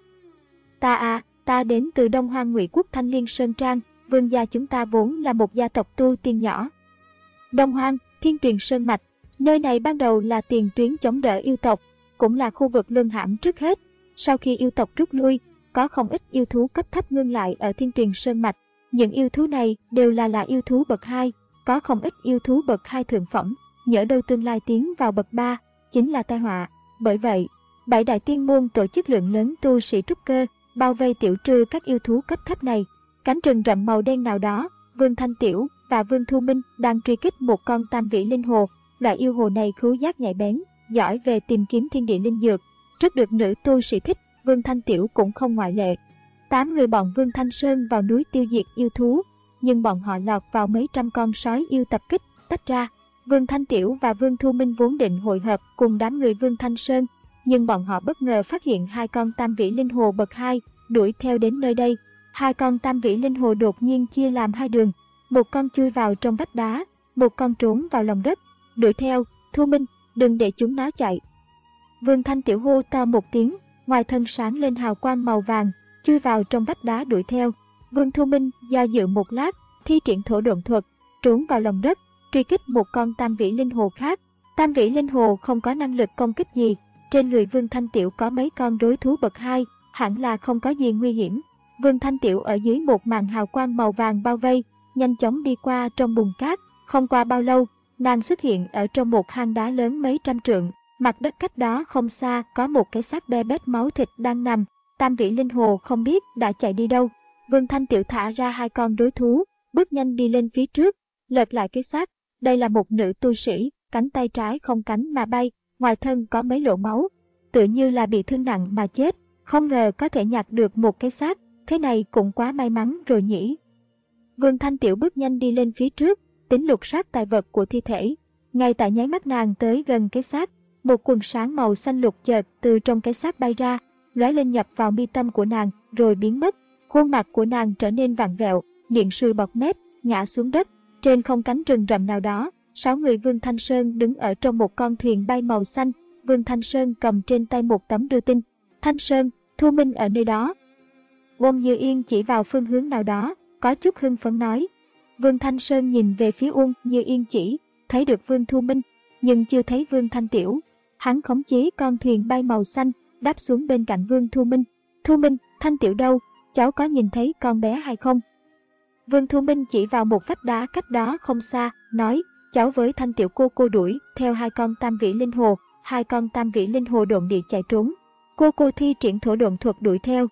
Ta à, ta đến từ Đông Hoang Ngụy Quốc Thanh Liên Sơn Trang, vương gia chúng ta vốn là một gia tộc tu tiên nhỏ. Đông Hoang, Thiên Tuyền Sơn Mạch, nơi này ban đầu là tiền tuyến chống đỡ yêu tộc, cũng là khu vực luân hãm trước hết. Sau khi yêu tộc rút lui, có không ít yêu thú cấp thấp ngưng lại ở Thiên Tuyền Sơn Mạch. Những yêu thú này đều là là yêu thú bậc hai, có không ít yêu thú bậc hai thượng phẩm, nhỡ đâu tương lai tiến vào bậc ba, chính là tai họa. Bởi vậy, bảy đại tiên môn tổ chức lượng lớn tu sĩ trúc cơ, bao vây tiểu trừ các yêu thú cấp thấp này. Cánh rừng rậm màu đen nào đó, Vương Thanh Tiểu và Vương Thu Minh đang truy kích một con tam vĩ linh hồ. Loại yêu hồ này khứu giác nhạy bén, giỏi về tìm kiếm thiên địa linh dược, rất được nữ tu sĩ thích. Vương Thanh Tiểu cũng không ngoại lệ. Tám người bọn Vương Thanh Sơn vào núi tiêu diệt yêu thú, nhưng bọn họ lọt vào mấy trăm con sói yêu tập kích, tách ra. Vương Thanh Tiểu và Vương Thu Minh vốn định hội hợp cùng đám người Vương Thanh Sơn, nhưng bọn họ bất ngờ phát hiện hai con tam vĩ linh hồ bậc hai đuổi theo đến nơi đây. Hai con tam vĩ linh hồ đột nhiên chia làm hai đường, một con chui vào trong vách đá, một con trốn vào lòng đất. Đuổi theo, Thu Minh, đừng để chúng nó chạy. Vương Thanh Tiểu hô to một tiếng, ngoài thân sáng lên hào quang màu vàng, chui vào trong vách đá đuổi theo. Vương Thu Minh do dự một lát, thi triển thổ độn thuật, trốn vào lòng đất, truy kích một con tam vĩ linh hồ khác. Tam vĩ linh hồ không có năng lực công kích gì, trên người Vương Thanh Tiểu có mấy con đối thú bậc hai, hẳn là không có gì nguy hiểm. Vương Thanh Tiểu ở dưới một màn hào quang màu vàng bao vây, nhanh chóng đi qua trong bùn cát. Không qua bao lâu, nàng xuất hiện ở trong một hang đá lớn mấy trăm trượng. Mặt đất cách đó không xa có một cái xác be bét máu thịt đang nằm. Tam vĩ linh hồ không biết đã chạy đi đâu. Vương Thanh Tiểu thả ra hai con đối thú, bước nhanh đi lên phía trước, lật lại cái xác. Đây là một nữ tu sĩ, cánh tay trái không cánh mà bay, ngoài thân có mấy lỗ máu, tựa như là bị thương nặng mà chết. Không ngờ có thể nhặt được một cái xác, thế này cũng quá may mắn rồi nhỉ. Vương Thanh Tiểu bước nhanh đi lên phía trước, tính lục soát tài vật của thi thể. Ngay tại nháy mắt nàng tới gần cái xác, một quần sáng màu xanh lục chợt từ trong cái xác bay ra, lóe lên nhập vào mi tâm của nàng, rồi biến mất. Khuôn mặt của nàng trở nên vặn vẹo, miệng sùi bọt mép, ngã xuống đất. Trên không cánh rừng rậm nào đó, sáu người Vương Thanh Sơn đứng ở trong một con thuyền bay màu xanh. Vương Thanh Sơn cầm trên tay một tấm đưa tin. Thanh Sơn, Thu Minh ở nơi đó. Uông Như Yên chỉ vào phương hướng nào đó, có chút hưng phấn nói. Vương Thanh Sơn nhìn về phía Uông Như Yên chỉ, thấy được Vương Thu Minh, nhưng chưa thấy Vương Thanh Tiểu. Hắn khống chế con thuyền bay màu xanh, đáp xuống bên cạnh Vương Thu Minh. Thu Minh, Thanh Tiểu đâu? Cháu có nhìn thấy con bé hay không? Vương Thu Minh chỉ vào một vách đá cách đó không xa, nói, cháu với Thanh Tiểu cô cô đuổi theo hai con tam vĩ linh hồ, hai con tam vĩ linh hồ độn địa chạy trốn. Cô cô thi triển thổ độn thuật đuổi theo.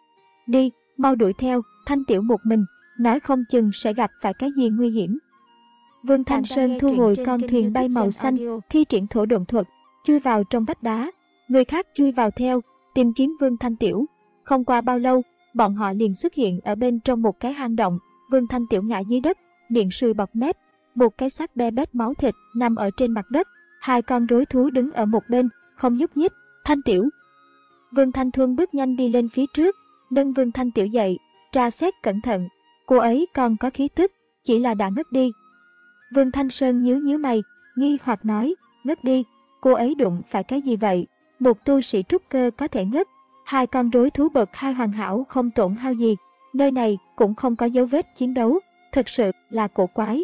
Đi, mau đuổi theo, Thanh Tiểu một mình, nói không chừng sẽ gặp phải cái gì nguy hiểm. Vương Thanh Sơn thu hồi con thuyền bay màu xanh, thi triển thổ độn thuật, chui vào trong vách đá. Người khác chui vào theo, tìm kiếm Vương Thanh Tiểu. Không qua bao lâu, bọn họ liền xuất hiện ở bên trong một cái hang động. Vương Thanh Tiểu ngã dưới đất, miệng sùi bọt mép, một cái xác be bét máu thịt nằm ở trên mặt đất, hai con rối thú đứng ở một bên, không nhúc nhích. Thanh Tiểu. Vương Thanh Thuân bước nhanh đi lên phía trước, nâng Vương Thanh Tiểu dậy, tra xét cẩn thận. Cô ấy còn có khí tức, chỉ là đã ngất đi. Vương Thanh Sơn nhíu nhíu mày, nghi hoặc nói, ngất đi, cô ấy đụng phải cái gì vậy? Một tu sĩ trúc cơ có thể ngất. Hai con rối thú bậc hai hoàn hảo không tổn hao gì, nơi này cũng không có dấu vết chiến đấu, thực sự là cổ quái.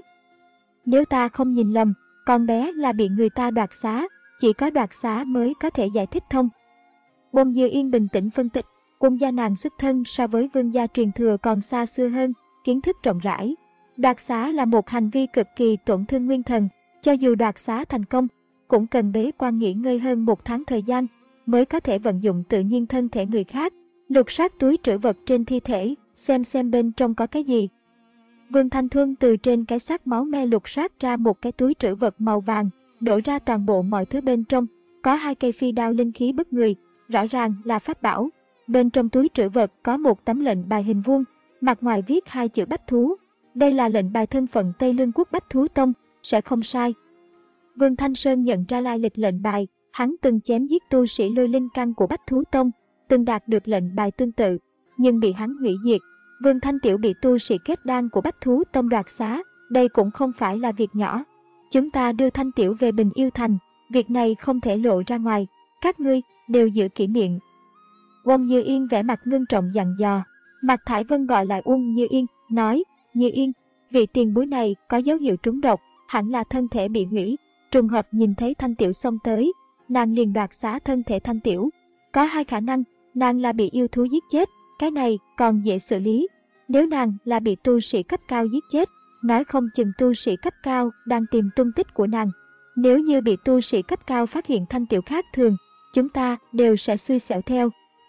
Nếu ta không nhìn lầm, con bé là bị người ta đoạt xá, chỉ có đoạt xá mới có thể giải thích thông. Bông Dư Yên bình tĩnh phân tích, quân gia nàng xuất thân so với vương gia truyền thừa còn xa xưa hơn, kiến thức rộng rãi. Đoạt xá là một hành vi cực kỳ tổn thương nguyên thần, cho dù đoạt xá thành công, cũng cần bế quan nghỉ ngơi hơn một tháng thời gian, mới có thể vận dụng tự nhiên thân thể người khác, lục soát túi trữ vật trên thi thể, xem xem bên trong có cái gì. Vương Thanh Thuân từ trên cái xác máu me lục soát ra một cái túi trữ vật màu vàng, đổ ra toàn bộ mọi thứ bên trong, có hai cây phi đao linh khí bức người, rõ ràng là pháp bảo. Bên trong túi trữ vật có một tấm lệnh bài hình vuông, mặt ngoài viết hai chữ Bách Thú. Đây là lệnh bài thân phận Tây Lương Quốc Bách Thú Tông, sẽ không sai. Vương Thanh Sơn nhận ra lai lịch lệnh bài, hắn từng chém giết tu sĩ Lôi Linh Căn của Bách Thú Tông, từng đạt được lệnh bài tương tự, nhưng bị hắn hủy diệt. Vương Thanh Tiểu bị tu sĩ kết đan của Bách Thú Tông đoạt xá, đây cũng không phải là việc nhỏ. Chúng ta đưa Thanh Tiểu về Bình Yêu Thành, việc này không thể lộ ra ngoài, các ngươi đều giữ kỹ miệng. Uông Như Yên vẻ mặt ngưng trọng dặn dò. Mạc Thải Vân gọi lại Uông Như Yên, nói, Như Yên, vị tiền bối này có dấu hiệu trúng độc, hẳn là thân thể bị hủy, trùng hợp nhìn thấy Thanh Tiểu xông tới, nàng liền đoạt xá thân thể Thanh Tiểu. Có hai khả năng, nàng là bị yêu thú giết chết, cái này còn dễ xử lý. Nếu nàng là bị tu sĩ cấp cao giết chết, nói không chừng tu sĩ cấp cao đang tìm tung tích của nàng. Nếu như bị tu sĩ cấp cao phát hiện Thanh Tiểu khác thường, chúng ta đều sẽ xui xẻo theo.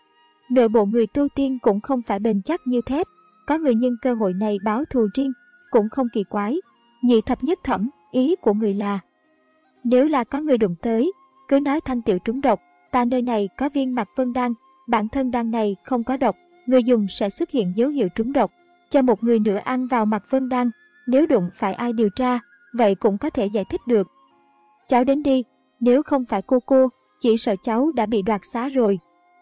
Nội bộ người tu tiên cũng không phải bền chắc như thép, có người nhân cơ hội này báo thù riêng, cũng không kỳ quái. Nhị thập nhất thẩm, ý của người là, nếu là có người đụng tới, cứ nói Thanh Tiểu trúng độc, ta nơi này có viên Mạc Vân Đan, bản thân đan này không có độc, người dùng sẽ xuất hiện dấu hiệu trúng độc, cho một người nữa ăn vào Mạc Vân Đan, nếu đụng phải ai điều tra, vậy cũng có thể giải thích được. Cháu đến đi, nếu không phải cô cô, chỉ sợ cháu đã bị đoạt xá rồi.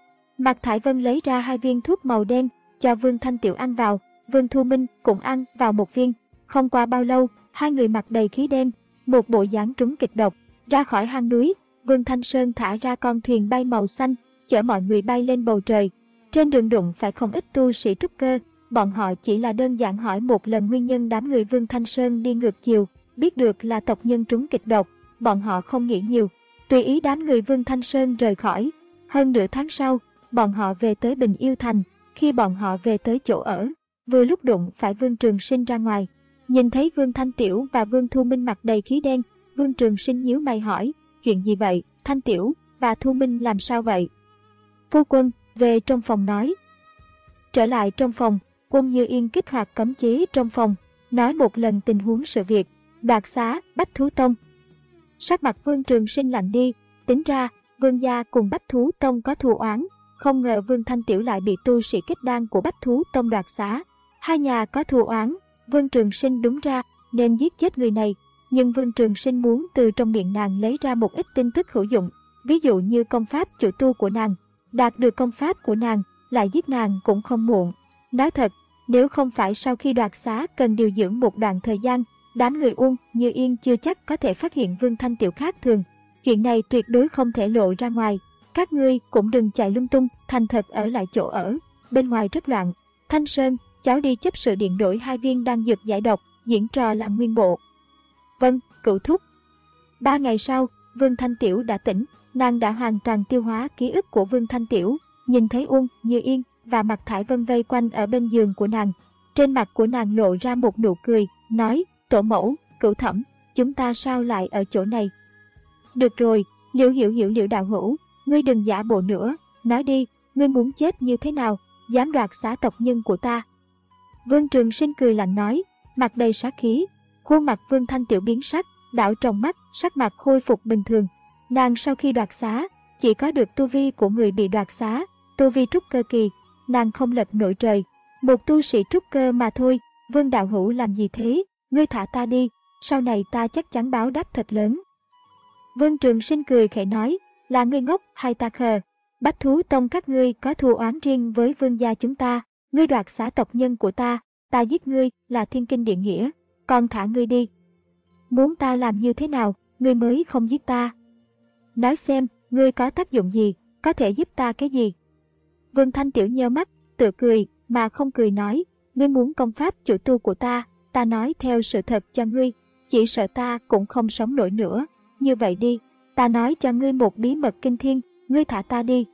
Mạc Thải Vân lấy ra hai viên thuốc màu đen, cho Vương Thanh Tiểu ăn vào, Vương Thu Minh cũng ăn vào một viên. Không qua bao lâu, hai người mặt đầy khí đen, một bộ dáng trúng kịch độc, ra khỏi hang núi. Vương Thanh Sơn thả ra con thuyền bay màu xanh, chở mọi người bay lên bầu trời. Trên đường đụng phải không ít tu sĩ trúc cơ, bọn họ chỉ là đơn giản hỏi một lần nguyên nhân đám người Vương Thanh Sơn đi ngược chiều, biết được là tộc nhân trúng kịch độc, bọn họ không nghĩ nhiều, tùy ý đám người Vương Thanh Sơn rời khỏi. Hơn nửa tháng sau, bọn họ về tới Bình Yêu Thành. Khi bọn họ về tới chỗ ở, vừa lúc đụng phải Vương Trường Sinh ra ngoài. Nhìn thấy Vương Thanh Tiểu và Vương Thu Minh mặt đầy khí đen, Vương Trường Sinh nhíu mày hỏi, chuyện gì vậy, Thanh Tiểu và Thu Minh làm sao vậy? Phu quân, về trong phòng nói. Trở lại trong phòng, Quân Như Yên kích hoạt cấm chế trong phòng, nói một lần tình huống sự việc, đoạt xá, Bách Thú Tông. Sắc mặt Vương Trường Sinh lạnh đi, tính ra, Vương gia cùng Bách Thú Tông có thù oán, không ngờ Vương Thanh Tiểu lại bị tu sĩ kết đan của Bách Thú Tông đoạt xá. Hai nhà có thù oán, Vương Trường Sinh đúng ra nên giết chết người này, nhưng Vương Trường Sinh muốn từ trong miệng nàng lấy ra một ít tin tức hữu dụng, ví dụ như công pháp chủ tu của nàng, đạt được công pháp của nàng, lại giết nàng cũng không muộn. Nói thật, nếu không phải sau khi đoạt xá cần điều dưỡng một đoạn thời gian, đám người Uông Như Yên chưa chắc có thể phát hiện Vương Thanh Tiểu khác thường. Chuyện này tuyệt đối không thể lộ ra ngoài. Các ngươi cũng đừng chạy lung tung, thành thật ở lại chỗ ở, bên ngoài rất loạn. Thanh Sơn, cháu đi chấp sự điện đổi hai viên đan dược giải độc, diễn trò làm nguyên bộ. Vâng, cựu thúc. Ba ngày sau, Vương Thanh Tiểu đã tỉnh, nàng đã hoàn toàn tiêu hóa ký ức của Vương Thanh Tiểu, nhìn thấy Uông Như Yên và Mạc Thải Vân vây quanh ở bên giường của nàng. Trên mặt của nàng lộ ra một nụ cười, nói, tổ mẫu, cửu thẩm, chúng ta sao lại ở chỗ này? Được rồi, Liễu Hiểu Hiểu Liễu đạo hữu, ngươi đừng giả bộ nữa, nói đi, ngươi muốn chết như thế nào, dám đoạt xá tộc nhân của ta. Vương Trường Sinh cười lạnh nói, mặt đầy sát khí, khuôn mặt Vương Thanh Tiểu biến sắc, đảo trong mắt, sắc mặt khôi phục bình thường. Nàng sau khi đoạt xá, chỉ có được tu vi của người bị đoạt xá, tu vi trúc cơ kỳ, nàng không lật nổi trời. Một tu sĩ trúc cơ mà thôi, Vương đạo hữu làm gì thế, ngươi thả ta đi, sau này ta chắc chắn báo đáp thật lớn. Vương Trường Sinh cười khẽ nói, là ngươi ngốc hay ta khờ? Bách Thú Tông các ngươi có thù oán riêng với vương gia chúng ta, ngươi đoạt xá tộc nhân của ta, ta giết ngươi là thiên kinh địa nghĩa, còn thả ngươi đi. Muốn ta làm như thế nào, ngươi mới không giết ta? Nói xem, ngươi có tác dụng gì, có thể giúp ta cái gì? Vương Thanh Tiểu nheo mắt, tự cười, mà không cười nói, ngươi muốn công pháp chủ tu của ta, ta nói theo sự thật cho ngươi, chỉ sợ ta cũng không sống nổi nữa. Như vậy đi, ta nói cho ngươi một bí mật kinh thiên, ngươi thả ta đi.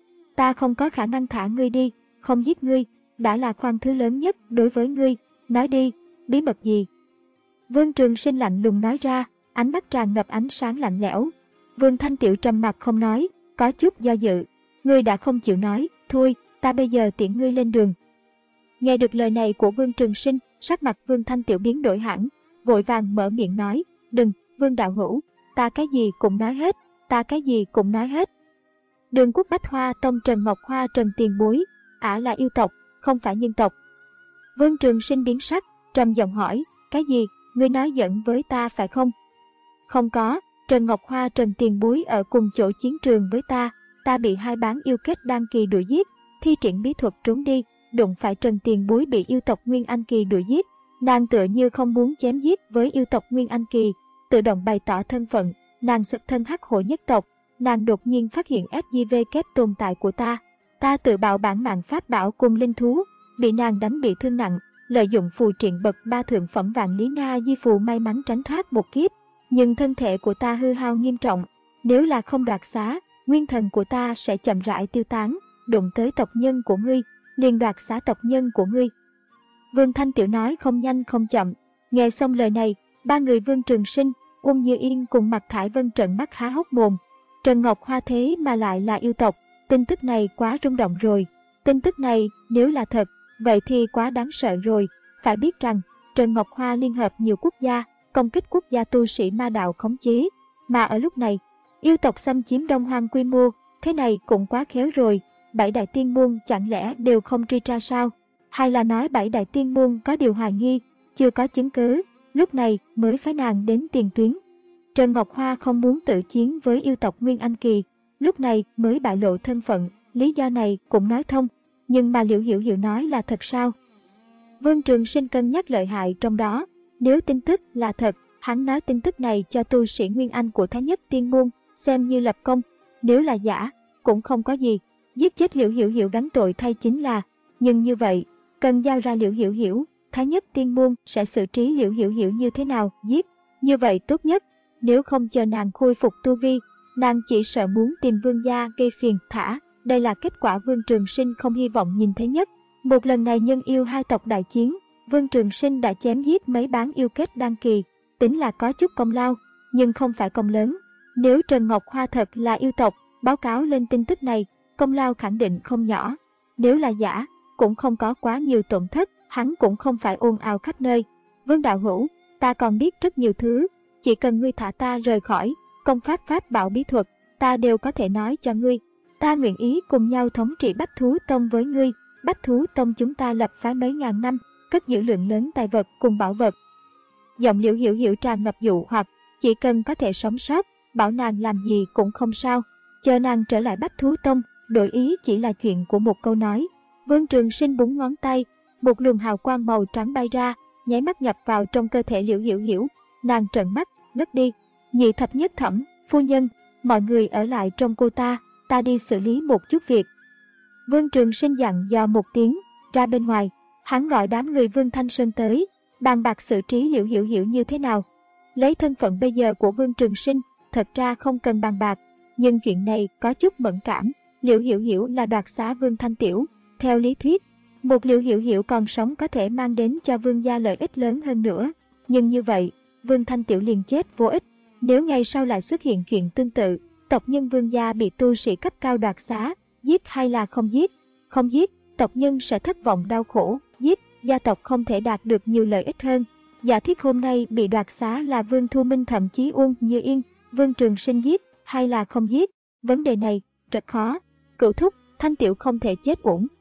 Ta không có khả năng thả ngươi đi, không giết ngươi, đã là khoan thứ lớn nhất đối với ngươi, nói đi, bí mật gì? Vương Trường Sinh lạnh lùng nói ra, ánh mắt tràn ngập ánh sáng lạnh lẽo. Vương Thanh Tiểu trầm mặt không nói, có chút do dự. Ngươi đã không chịu nói, thôi, ta bây giờ tiễn ngươi lên đường. Nghe được lời này của Vương Trường Sinh, sắc mặt Vương Thanh Tiểu biến đổi hẳn, vội vàng mở miệng nói, đừng, Vương đạo hữu, ta cái gì cũng nói hết, ta cái gì cũng nói hết. Đường Quốc Bách Hoa Tông Trần Ngọc Hoa Trần Tiền Bối, ả là yêu tộc, không phải nhân tộc. Vương Trường Sinh biến sắc, trầm giọng hỏi, cái gì, ngươi nói giỡn với ta phải không? Không có, Trần Ngọc Hoa Trần Tiền Bối ở cùng chỗ chiến trường với ta, ta bị hai bán yêu kết đan kỳ đuổi giết, thi triển bí thuật trốn đi, đụng phải Trần Tiền Bối bị yêu tộc Nguyên Anh Kỳ đuổi giết. Nàng tựa như không muốn chém giết với yêu tộc Nguyên Anh Kỳ, tự động bày tỏ thân phận, nàng xuất thân hắc hổ nhất tộc. Nàng đột nhiên phát hiện ét giê vê kép tồn tại của ta. Ta tự bạo bản mạng pháp bảo cùng linh thú, bị nàng đánh bị thương nặng, lợi dụng phù triện bậc ba thượng phẩm vạn lý na di phù may mắn tránh thoát một kiếp. Nhưng thân thể của ta hư hao nghiêm trọng, nếu là không đoạt xá, nguyên thần của ta sẽ chậm rãi tiêu tán, đụng tới tộc nhân của ngươi, liền đoạt xá tộc nhân của ngươi. Vương Thanh Tiểu nói không nhanh không chậm, nghe xong lời này, ba người Vương Trường Sinh, Uông Như Yên cùng Mạc Thải Vân trợn mắt há hốc mồm. Trần Ngọc Hoa thế mà lại là yêu tộc, tin tức này quá rung động rồi. Tin tức này nếu là thật, vậy thì quá đáng sợ rồi. Phải biết rằng, Trần Ngọc Hoa liên hợp nhiều quốc gia, công kích quốc gia tu sĩ ma đạo khống chế. Mà ở lúc này, yêu tộc xâm chiếm Đông Hoang quy mô, thế này cũng quá khéo rồi. Bảy đại tiên môn chẳng lẽ đều không truy tra sao? Hay là nói bảy đại tiên môn có điều hoài nghi, chưa có chứng cứ, lúc này mới phái nàng đến tiền tuyến. Trần Ngọc Hoa không muốn tự chiến với yêu tộc Nguyên Anh Kỳ, lúc này mới bại lộ thân phận, lý do này cũng nói thông, nhưng mà Liễu Hiểu Hiểu nói là thật sao? Vương Trường Sinh cân nhắc lợi hại trong đó, nếu tin tức là thật, hắn nói tin tức này cho tu sĩ Nguyên Anh của Thái Nhất Tiên Môn, xem như lập công, nếu là giả, cũng không có gì, giết chết Liễu Hiểu Hiểu gánh tội thay chính là, nhưng như vậy, cần giao ra Liễu Hiểu Hiểu, Thái Nhất Tiên Môn sẽ xử trí Liễu Hiểu Hiểu như thế nào, giết, như vậy tốt nhất. Nếu không chờ nàng khôi phục tu vi, nàng chỉ sợ muốn tìm vương gia gây phiền thả. Đây là kết quả Vương Trường Sinh không hy vọng nhìn thấy nhất. Một lần này nhân yêu hai tộc đại chiến, Vương Trường Sinh đã chém giết mấy bán yêu kết đan kỳ, tính là có chút công lao, nhưng không phải công lớn. Nếu Trần Ngọc Hoa thật là yêu tộc, báo cáo lên tin tức này, công lao khẳng định không nhỏ. Nếu là giả, cũng không có quá nhiều tổn thất, hắn cũng không phải ồn ào khắp nơi. Vương đạo hữu, ta còn biết rất nhiều thứ. Chỉ cần ngươi thả ta rời khỏi, công pháp pháp bảo bí thuật, ta đều có thể nói cho ngươi. Ta nguyện ý cùng nhau thống trị Bách Thú Tông với ngươi. Bách Thú Tông chúng ta lập phái mấy ngàn năm, cất giữ lượng lớn tài vật cùng bảo vật. Giọng Liễu Hiểu Hiểu tràn ngập dụ hoặc, chỉ cần có thể sống sót, bảo nàng làm gì cũng không sao. Chờ nàng trở lại Bách Thú Tông, đổi ý chỉ là chuyện của một câu nói. Vương Trường Sinh búng ngón tay, một luồng hào quang màu trắng bay ra, nháy mắt nhập vào trong cơ thể Liễu Hiểu Hiểu. Nàng trợn mắt, ngất đi. Nhị thập nhất thẩm, phu nhân, mọi người ở lại trong cô ta, ta đi xử lý một chút việc. Vương Trường Sinh dặn dò một tiếng, ra bên ngoài, hắn gọi đám người Vương Thanh Sơn tới, bàn bạc xử trí Liễu Hiểu Hiểu như thế nào. Lấy thân phận bây giờ của Vương Trường Sinh, thật ra không cần bàn bạc, nhưng chuyện này có chút mẫn cảm. Liễu Hiểu Hiểu là đoạt xá Vương Thanh Tiểu, theo lý thuyết, một Liễu Hiểu Hiểu còn sống có thể mang đến cho Vương gia lợi ích lớn hơn nữa, nhưng như vậy, Vương Thanh Tiểu liền chết vô ích. Nếu ngày sau lại xuất hiện chuyện tương tự, tộc nhân Vương gia bị tu sĩ cấp cao đoạt xá, giết hay là không giết? Không giết, tộc nhân sẽ thất vọng đau khổ, giết, gia tộc không thể đạt được nhiều lợi ích hơn. Giả thiết hôm nay bị đoạt xá là Vương Thu Minh thậm chí Uông Như Yên, Vương Trường Sinh giết hay là không giết? Vấn đề này rất khó. Cửu thúc, Thanh Tiểu không thể chết uổng,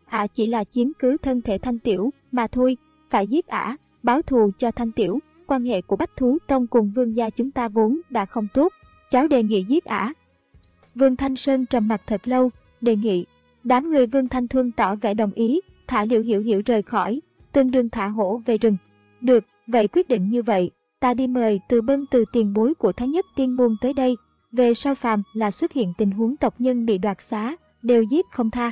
ả chỉ là chiếm cứ thân thể Thanh Tiểu mà thôi, phải giết ả, báo thù cho Thanh Tiểu. Quan hệ của Bách Thú Tông cùng Vương gia chúng ta vốn đã không tốt, cháu đề nghị giết ả. Vương Thanh Sơn trầm mặt thật lâu, đề nghị. Đám người Vương Thanh Thuân tỏ vẻ đồng ý, thả Liễu Hiểu Hiểu rời khỏi, tương đương thả hổ về rừng. Được, vậy quyết định như vậy, ta đi mời Từ Bân từ tiền bối của Thái Nhất Tiên Môn tới đây. Về sau phàm là xuất hiện tình huống tộc nhân bị đoạt xá, đều giết không tha.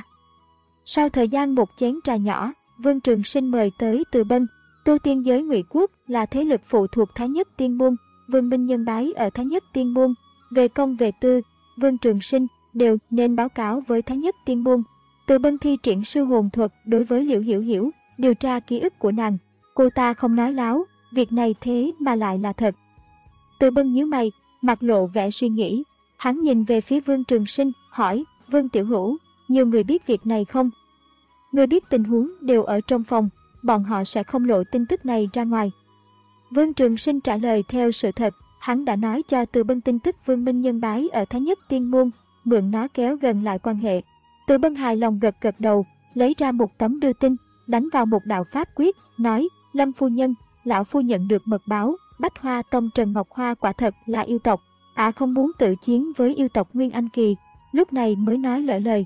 Sau thời gian một chén trà nhỏ, Vương Trường Sinh mời tới Từ Bân. Tu Tiên giới Ngụy Quốc là thế lực phụ thuộc Thái Nhất Tiên Môn, Vương Minh nhân bái ở Thái Nhất Tiên Môn. Về công về tư, Vương Trường Sinh đều nên báo cáo với Thái Nhất Tiên Môn. Từ Bân thi triển sư hồn thuật đối với Liễu Hiểu Hiểu, điều tra ký ức của nàng. Cô ta không nói láo, việc này thế mà lại là thật. Từ Bân nhíu mày, mặt lộ vẻ suy nghĩ. Hắn nhìn về phía Vương Trường Sinh, hỏi, Vương Tiểu Hữu, nhiều người biết việc này không? Người biết tình huống đều ở trong phòng, bọn họ sẽ không lộ tin tức này ra ngoài. Vương Trường Sinh trả lời theo sự thật, hắn đã nói cho Từ Bân tin tức Vương Minh nhân bái ở Thái Nhất Tiên Môn, mượn nó kéo gần lại quan hệ. Từ Bân hài lòng gật gật đầu, lấy ra một tấm đưa tin, đánh vào một đạo pháp quyết, nói, Lâm phu nhân, lão phu nhận được mật báo, Bách Hoa Tông Trần Ngọc Hoa quả thật là yêu tộc, ả không muốn tự chiến với yêu tộc Nguyên Anh Kỳ, lúc này mới nói lỡ lời.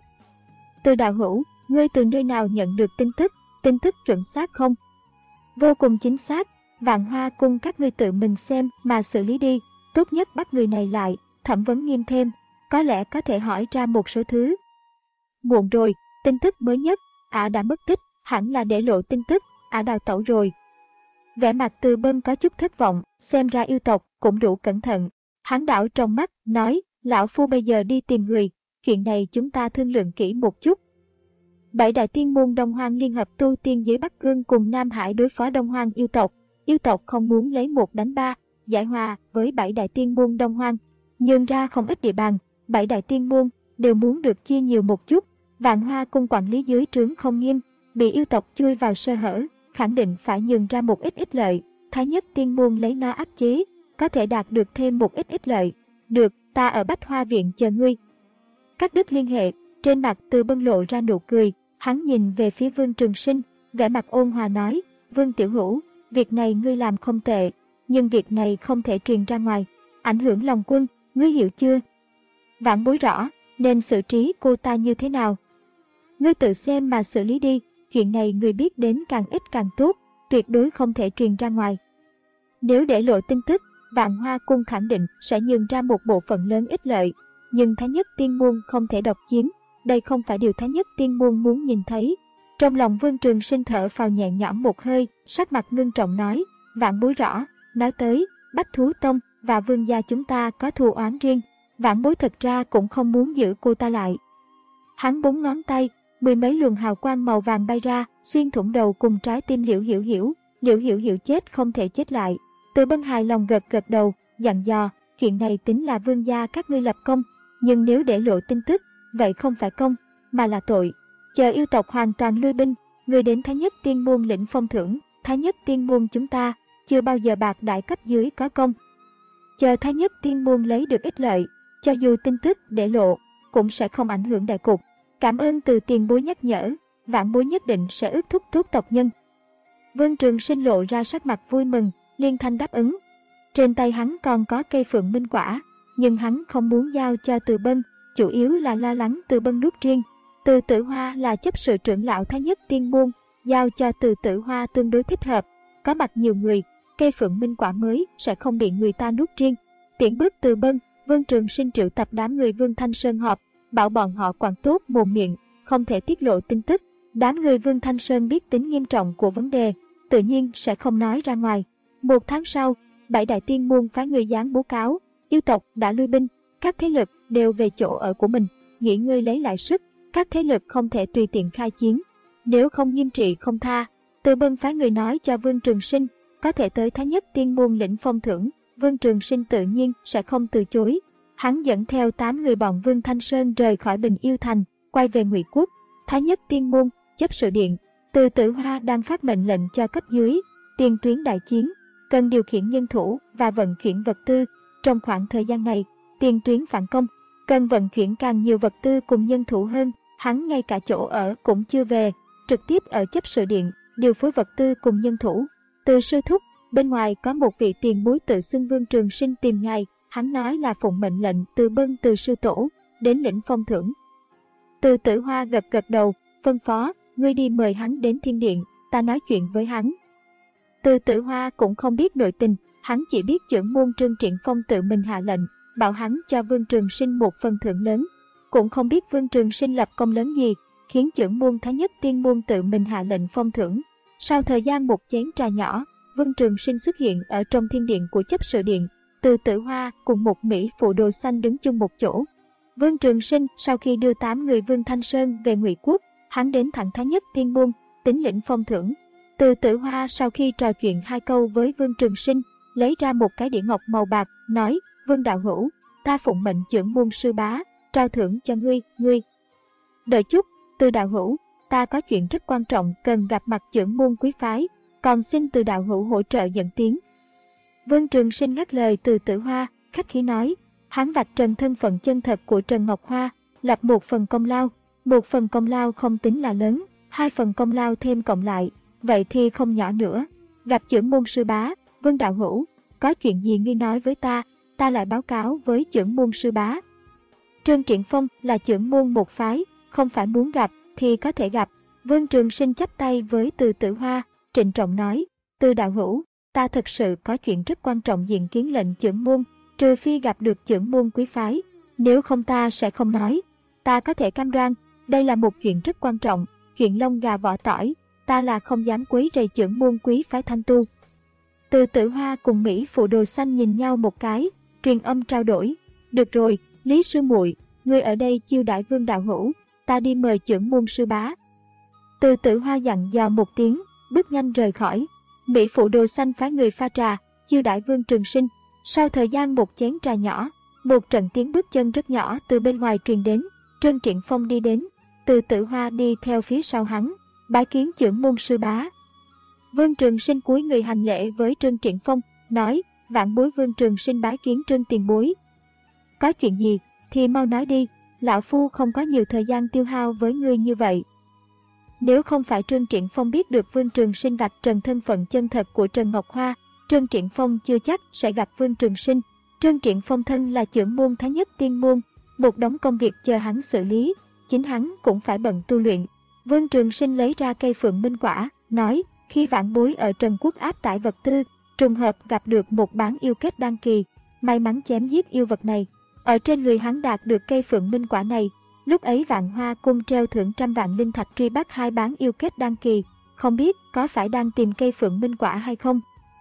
Từ đạo hữu, ngươi từ nơi nào nhận được tin tức, tin tức chuẩn xác không? Vô cùng chính xác, Vạn Hoa Cung các ngươi tự mình xem mà xử lý đi, tốt nhất bắt người này lại, thẩm vấn nghiêm thêm, có lẽ có thể hỏi ra một số thứ. Muộn rồi, tin tức mới nhất, ả đã mất tích, hẳn là để lộ tin tức, ả đào tẩu rồi. Vẻ mặt Từ Bân có chút thất vọng, xem ra yêu tộc cũng đủ cẩn thận. Hắn đảo trong mắt, nói, lão phu bây giờ đi tìm người, chuyện này chúng ta thương lượng kỹ một chút. Bảy đại tiên môn Đông Hoang liên hợp tu tiên giới Bắc Cương cùng Nam Hải đối phó Đông Hoang yêu tộc. Yêu tộc không muốn lấy một đánh ba, giải hòa với bảy đại tiên môn Đông Hoang, nhường ra không ít địa bàn. Bảy đại tiên môn đều muốn được chia nhiều một chút. Vạn Hoa Cung quản lý dưới trướng không nghiêm, bị yêu tộc chui vào sơ hở, khẳng định phải nhường ra một ít ích lợi. Thái Nhất Tiên Môn lấy nó áp chế, có thể đạt được thêm một ít ích lợi. Được, ta ở Bách Hoa Viện chờ ngươi. Cắt đứt liên hệ, trên mặt Từ Bân lộ ra nụ cười, hắn nhìn về phía Vương Trường Sinh, vẻ mặt ôn hòa nói, Vương Tiểu Hữu, việc này ngươi làm không tệ, nhưng việc này không thể truyền ra ngoài, ảnh hưởng lòng quân, ngươi hiểu chưa? Vãn bối rõ, nên xử trí cô ta như thế nào? Ngươi tự xem mà xử lý đi, chuyện này ngươi biết đến càng ít càng tốt, tuyệt đối không thể truyền ra ngoài. Nếu để lộ tin tức, Vạn Hoa Cung khẳng định sẽ nhường ra một bộ phận lớn ích lợi, nhưng Thái Nhất Tiên Môn không thể độc chiếm, đây không phải điều Thái Nhất Tiên Môn muốn nhìn thấy. Trong lòng Vương Trường Sinh thở phào nhẹ nhõm một hơi, sắc mặt ngưng trọng nói, vạn bối rõ, nói tới, Bách Thú Tông và Vương gia chúng ta có thù oán riêng, vạn bối thật ra cũng không muốn giữ cô ta lại. Hắn bốn ngón tay, mười mấy luồng hào quang màu vàng bay ra, xuyên thủng đầu cùng trái tim Liễu Hiểu Hiểu, Liễu Hiểu Hiểu chết không thể chết lại. Từ Bân hài lòng gật gật đầu, dặn dò, chuyện này tính là Vương gia các ngươi lập công, nhưng nếu để lộ tin tức, vậy không phải công, mà là tội. Chờ yêu tộc hoàn toàn lui binh, người đến Thái Nhất Tiên Môn lĩnh phong thưởng, Thái Nhất Tiên Môn chúng ta chưa bao giờ bạc đại cấp dưới có công. Chờ Thái Nhất Tiên Môn lấy được ích lợi, cho dù tin tức để lộ, cũng sẽ không ảnh hưởng đại cục. Cảm ơn từ tiền bối nhắc nhở, vãn bối nhất định sẽ ước thúc tốt tộc nhân. Vương Trường Sinh lộ ra sắc mặt vui mừng, liên thanh đáp ứng. Trên tay hắn còn có cây phượng minh quả, nhưng hắn không muốn giao cho Từ Bân, chủ yếu là lo lắng Từ Bân nuốt riêng. Từ Tử Hoa là chấp sự trưởng lão Thái Nhất Tiên Môn, giao cho Từ Tử Hoa tương đối thích hợp. Có mặt nhiều người, cây phượng minh quả mới sẽ không bị người ta nuốt riêng. Tiễn bước Từ Bân, Vương Trường Sinh triệu tập đám người Vương Thanh Sơn họp, bảo bọn họ quản tốt mồm miệng, không thể tiết lộ tin tức. Đám người Vương Thanh Sơn biết tính nghiêm trọng của vấn đề, tự nhiên sẽ không nói ra ngoài. Một tháng sau, bảy đại tiên môn phái người giáng bố cáo, yêu tộc đã lui binh, các thế lực đều về chỗ ở của mình, nghỉ ngơi lấy lại sức. Các thế lực không thể tùy tiện khai chiến, nếu không nghiêm trị không tha. Từ Bân phái người nói cho Vương Trường Sinh có thể tới Thái Nhất Tiên Môn lĩnh phong thưởng, Vương Trường Sinh tự nhiên sẽ không từ chối. Hắn dẫn theo tám người bọn Vương Thanh Sơn rời khỏi Bình Yêu Thành, quay về Ngụy Quốc. Thái Nhất Tiên Môn, chấp sự điện, Từ Tử Hoa đang phát mệnh lệnh cho cấp dưới, tiền tuyến đại chiến, cần điều khiển nhân thủ và vận chuyển vật tư. Trong khoảng thời gian này, tiền tuyến phản công, cần vận chuyển càng nhiều vật tư cùng nhân thủ hơn. hắn ngay cả chỗ ở cũng chưa về, trực tiếp ở chấp sự điện, điều phối vật tư cùng nhân thủ. Từ sư thúc, bên ngoài có một vị tiền bối tự xưng Vương Trường Sinh tìm ngài, hắn nói là phụng mệnh lệnh từ Bân Từ sư tổ, đến lĩnh phong thưởng. Từ Tử Hoa gật gật đầu, phân phó, ngươi đi mời hắn đến thiên điện, ta nói chuyện với hắn. Từ Tử Hoa cũng không biết nội tình, hắn chỉ biết trưởng môn Trương Triện Phong tự mình hạ lệnh, bảo hắn cho Vương Trường Sinh một phần thưởng lớn. Cũng không biết Vương Trường Sinh lập công lớn gì, khiến trưởng môn Thái Nhất Tiên môn tự mình hạ lệnh phong thưởng. Sau thời gian một chén trà nhỏ, Vương Trường Sinh xuất hiện ở trong thiên điện của chấp sự điện, Từ Tử Hoa cùng một Mỹ phụ đồ xanh đứng chung một chỗ. Vương Trường Sinh sau khi đưa tám người Vương Thanh Sơn về Ngụy Quốc, hắn đến thẳng Thái Nhất Tiên môn, tính lĩnh phong thưởng. Từ Tử Hoa sau khi trò chuyện hai câu với Vương Trường Sinh, lấy ra một cái đĩa ngọc màu bạc, nói, Vương đạo hữu, ta phụng mệnh trưởng môn sư bá, trao thưởng cho ngươi, ngươi. Đợi chút, Từ đạo hữu, ta có chuyện rất quan trọng cần gặp mặt trưởng môn quý phái, còn xin Từ đạo hữu hỗ trợ dẫn tiếng. Vương Trường Sinh ngắt lời Từ Tử Hoa, khách khí nói, hắn vạch trần thân phận chân thật của Trần Ngọc Hoa, lập một phần công lao, một phần công lao không tính là lớn, hai phần công lao thêm cộng lại, vậy thì không nhỏ nữa. Gặp trưởng môn sư bá, Vương đạo hữu, có chuyện gì ngươi nói với ta, ta lại báo cáo với trưởng môn sư bá. Trương Triện Phong là trưởng môn một phái, không phải muốn gặp thì có thể gặp. Vương Trường Sinh chắp tay với Từ Tử Hoa, trịnh trọng nói, Từ đạo hữu, ta thật sự có chuyện rất quan trọng diện kiến lệnh trưởng môn, trừ phi gặp được trưởng môn quý phái, nếu không ta sẽ không nói. Ta có thể cam đoan, đây là một chuyện rất quan trọng, chuyện lông gà vỏ tỏi, ta là không dám quấy rầy trưởng môn quý phái Thanh Tu. Từ Tử Hoa cùng Mỹ phụ đồ xanh nhìn nhau một cái, truyền âm trao đổi, được rồi, Lý sư muội, ngươi ở đây chiêu đãi Vương đạo hữu, ta đi mời trưởng môn sư bá. Từ Tử Hoa dặn dò một tiếng, bước nhanh rời khỏi. Mỹ phụ đồ xanh phái người pha trà, chiêu đãi Vương Trường Sinh. Sau thời gian một chén trà nhỏ, một trận tiếng bước chân rất nhỏ từ bên ngoài truyền đến. Trương Triện Phong đi đến, Từ Tử Hoa đi theo phía sau hắn, bái kiến trưởng môn sư bá. Vương Trường Sinh cúi người hành lễ với Trương Triện Phong, nói, vạn bối Vương Trường Sinh bái kiến Trương tiền bối. Có chuyện gì thì mau nói đi, lão phu không có nhiều thời gian tiêu hao với ngươi như vậy. Nếu không phải Trương Triện Phong biết được Vương Trường Sinh vạch trần thân phận chân thật của Trần Ngọc Hoa, Trương Triện Phong chưa chắc sẽ gặp Vương Trường Sinh. Trương Triện Phong thân là trưởng môn Thái Nhất Tiên môn, một đống công việc chờ hắn xử lý, chính hắn cũng phải bận tu luyện. Vương Trường Sinh lấy ra cây phượng minh quả, nói, khi vãn bối ở Trần Quốc áp tải vật tư, trùng hợp gặp được một bán yêu kết đan kỳ, may mắn chém giết yêu vật này. Ở trên người hắn đạt được cây phượng minh quả này, lúc ấy Vạn Hoa cung treo thưởng trăm vạn linh thạch truy bắt hai bán yêu kết đan kỳ, không biết có phải đang tìm cây phượng minh quả hay không.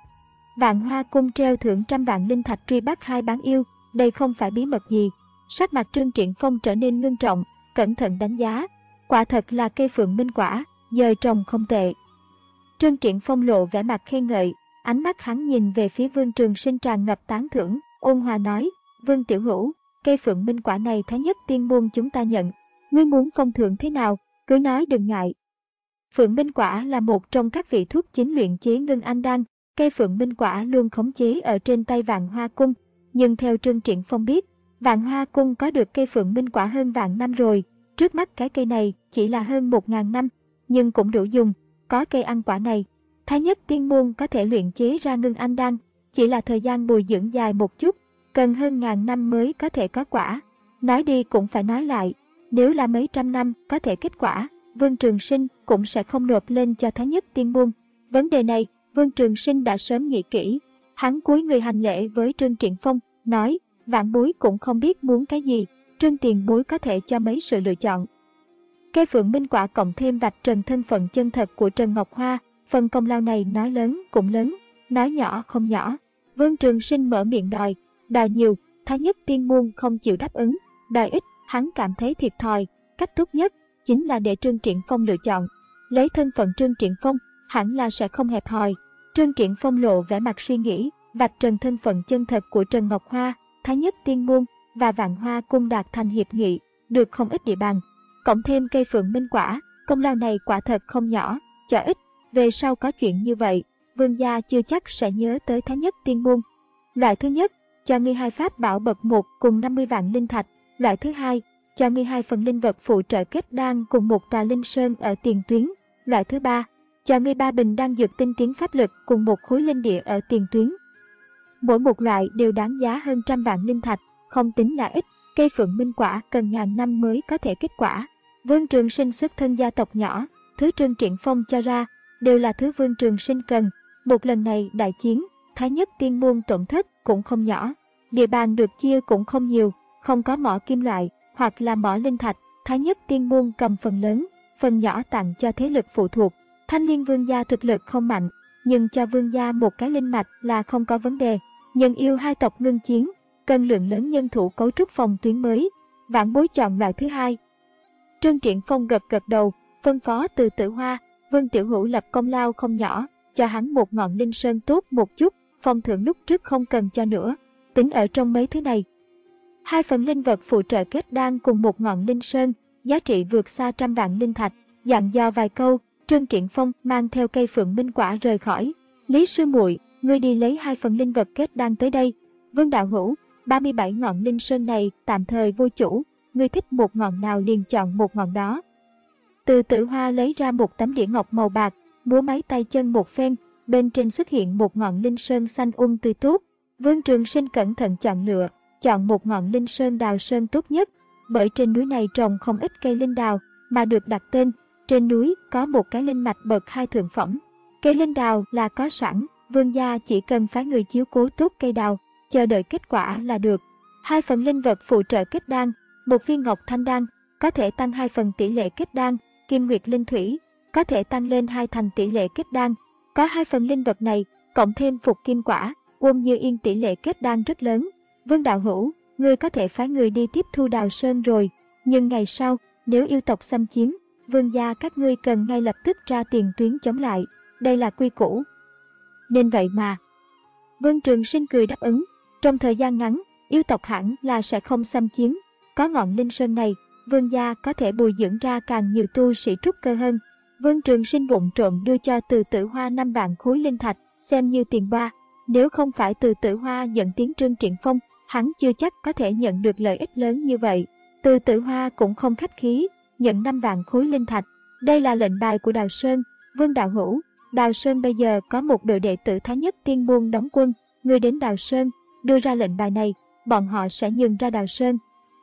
Vạn Hoa cung treo thưởng trăm vạn linh thạch truy bắt hai bán yêu, đây không phải bí mật gì. Sắc mặt Trương Triện Phong trở nên ngưng trọng, cẩn thận đánh giá, quả thật là cây phượng minh quả, dời trồng không tệ. Trương Triện Phong lộ vẻ mặt khen ngợi, ánh mắt hắn nhìn về phía Vương Trường Sinh tràn ngập tán thưởng, ôn hòa nói, Vương tiểu hữu, cây phượng minh quả này Thái Nhất Tiên môn chúng ta nhận, ngươi muốn phong thưởng thế nào, cứ nói đừng ngại. Phượng minh quả là một trong các vị thuốc chính luyện chế ngưng anh đan, cây phượng minh quả luôn khống chế ở trên tay Vạn Hoa cung, nhưng theo Trương Triện Phong biết, Vạn Hoa cung có được cây phượng minh quả hơn vạn năm rồi, trước mắt cái cây này chỉ là hơn một ngàn năm, nhưng cũng đủ dùng. Có cây ăn quả này, Thái Nhất Tiên môn có thể luyện chế ra ngưng anh đan, chỉ là thời gian bồi dưỡng dài một chút, cần hơn ngàn năm mới có thể có quả. Nói đi cũng phải nói lại, nếu là mấy trăm năm có thể kết quả, Vương Trường Sinh cũng sẽ không nộp lên cho Thái Nhất Tiên môn. Vấn đề này, Vương Trường Sinh đã sớm nghĩ kỹ. Hắn cúi người hành lễ với Trương Triện Phong, nói, vạn bối cũng không biết muốn cái gì, Trương tiền bối có thể cho mấy sự lựa chọn. Cây phượng minh quả cộng thêm vạch trần thân phận chân thật của Trần Ngọc Hoa, phần công lao này nói lớn cũng lớn, nói nhỏ không nhỏ. Vương Trường Sinh mở miệng đòi, đòi nhiều, Thái Nhất Tiên môn không chịu đáp ứng, đòi ít, hắn cảm thấy thiệt thòi, cách tốt nhất chính là để Trương Triện Phong lựa chọn. Lấy thân phận Trương Triện Phong, hẳn là sẽ không hẹp hòi. Trương Triện Phong lộ vẻ mặt suy nghĩ, vạch trần thân phận chân thật của Trần Ngọc Hoa, Thái Nhất Tiên môn và Vạn Hoa cung đạt thành hiệp nghị, được không ít địa bàn. Cộng thêm cây phượng minh quả, công lao này quả thật không nhỏ, cho ít, về sau có chuyện như vậy, vương gia chưa chắc sẽ nhớ tới Thái Nhất Tiên môn. Loại thứ nhất, cho ngươi hai pháp bảo bậc một cùng năm mươi vạn linh thạch. Loại thứ hai, cho ngươi hai phần linh vật phụ trợ kết đan cùng một tòa linh sơn ở tiền tuyến. Loại thứ ba, cho ngươi ba bình đan dược tinh tiến pháp lực cùng một khối linh địa ở tiền tuyến. Mỗi một loại đều đáng giá hơn trăm vạn linh thạch, không tính là ít. Cây phượng minh quả cần ngàn năm mới có thể kết quả. Vương Trường Sinh xuất thân gia tộc nhỏ, thứ Trương Triển Phong cho ra đều là thứ Vương Trường Sinh cần. Một lần này đại chiến, Thái Nhất Tiên Môn tổn thất cũng không nhỏ, địa bàn được chia cũng không nhiều, không có mỏ kim loại hoặc là mỏ linh thạch, Thái Nhất Tiên Môn cầm phần lớn, phần nhỏ tặng cho thế lực phụ thuộc. Thanh Liên Vương gia thực lực không mạnh, nhưng cho Vương gia một cái linh mạch là không có vấn đề. Nhân yêu hai tộc ngưng chiến, cần lượng lớn nhân thủ cấu trúc phòng tuyến mới, vãn bối chọn loại thứ hai. Trương Triển Phong gật gật đầu, phân phó Từ Tử Hoa, Vương Tiểu Hữu lập công lao không nhỏ, cho hắn một ngọn linh sơn tốt một chút, phong thưởng lúc trước không cần cho nữa, tính ở trong mấy thứ này. Hai phần linh vật phụ trợ kết đan cùng một ngọn linh sơn, giá trị vượt xa trăm vạn linh thạch. Dặn dò vài câu, Trương Triển Phong mang theo cây phượng minh quả rời khỏi. Lý sư muội, ngươi đi lấy hai phần linh vật kết đan tới đây. Vương đạo hữu, ba mươi bảy ngọn linh sơn này tạm thời vô chủ, ngươi thích một ngọn nào liền chọn một ngọn đó. Từ Tử Hoa lấy ra một tấm đĩa ngọc màu bạc, múa máy tay chân một phen, bên trên xuất hiện một ngọn linh sơn xanh um tươi tốt. Vương Trường Sinh cẩn thận chọn lựa, chọn một ngọn linh sơn đào sơn tốt nhất, bởi trên núi này trồng không ít cây linh đào, mà được đặt tên, trên núi có một cái linh mạch bậc hai thượng phẩm. Cây linh đào là có sẵn, Vương gia chỉ cần phái người chiếu cố tốt cây đào, chờ đợi kết quả là được. Hai phần linh vật phụ trợ kết đan, một viên ngọc thanh đan, có thể tăng hai phần tỷ lệ kết đan, kim nguyệt linh thủy, có thể tăng lên hai thành tỷ lệ kết đan. Có hai phần linh vật này, cộng thêm phục kim quả, Uông Như Yên tỷ lệ kết đan rất lớn. Vương đạo hữu, ngươi có thể phái người đi tiếp thu đào sơn rồi, nhưng ngày sau, nếu yêu tộc xâm chiếm, Vương gia các ngươi cần ngay lập tức ra tiền tuyến chống lại, đây là quy củ. Nên vậy mà. Vương Trường Sinh cười đáp ứng, trong thời gian ngắn, yêu tộc hẳn là sẽ không xâm chiếm. Có ngọn linh sơn này, Vương gia có thể bồi dưỡng ra càng nhiều tu sĩ trúc cơ hơn. Vương Trường Sinh vụng trộm đưa cho Từ Tử Hoa năm vạn khối linh thạch, xem như tiền ba. Nếu không phải Từ Tử Hoa nhận tiếng Trương Triển Phong, hắn chưa chắc có thể nhận được lợi ích lớn như vậy. Từ Tử Hoa cũng không khách khí, nhận năm vạn khối linh thạch. Đây là lệnh bài của Đào Sơn. Vương đạo hữu, Đào Sơn bây giờ có một đội đệ tử Thái Nhất Tiên Môn đóng quân, người đến Đào Sơn, đưa ra lệnh bài này, bọn họ sẽ nhường ra Đào Sơn.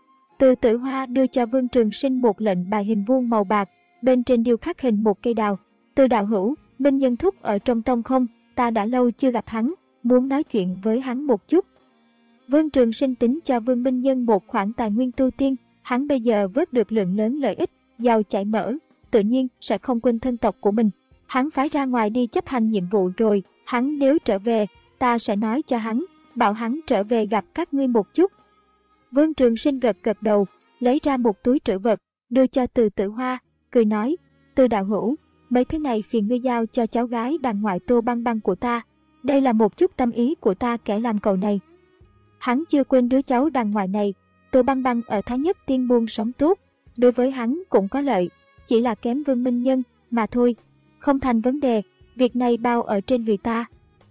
Từ Tử Hoa đưa cho Vương Trường Sinh một lệnh bài hình vuông màu bạc, bên trên điêu khắc hình một cây đào. Từ đạo hữu, Minh Nhân Thúc ở trong tông không, ta đã lâu chưa gặp hắn, muốn nói chuyện với hắn một chút. Vương Trường Sinh tính cho Vương Minh Nhân một khoản tài nguyên tu tiên, hắn bây giờ vớt được lượng lớn lợi ích, giàu chảy mỡ, tự nhiên sẽ không quên thân tộc của mình. Hắn phái ra ngoài đi chấp hành nhiệm vụ rồi, hắn nếu trở về, ta sẽ nói cho hắn, bảo hắn trở về gặp các ngươi một chút. Vương Trường Sinh gật gật đầu, lấy ra một túi trữ vật, đưa cho Từ Tử Hoa, cười nói, Từ đạo hữu, mấy thứ này phiền ngươi giao cho cháu gái đàn ngoại Tô Băng Băng của ta, đây là một chút tâm ý của ta kẻ làm cầu này. Hắn chưa quên đứa cháu đàn ngoại này, Tô Băng Băng ở Thái Nhất Tiên Môn sống tốt, đối với hắn cũng có lợi, chỉ là kém Vương Minh Nhân mà thôi, không thành vấn đề, việc này bao ở trên người ta.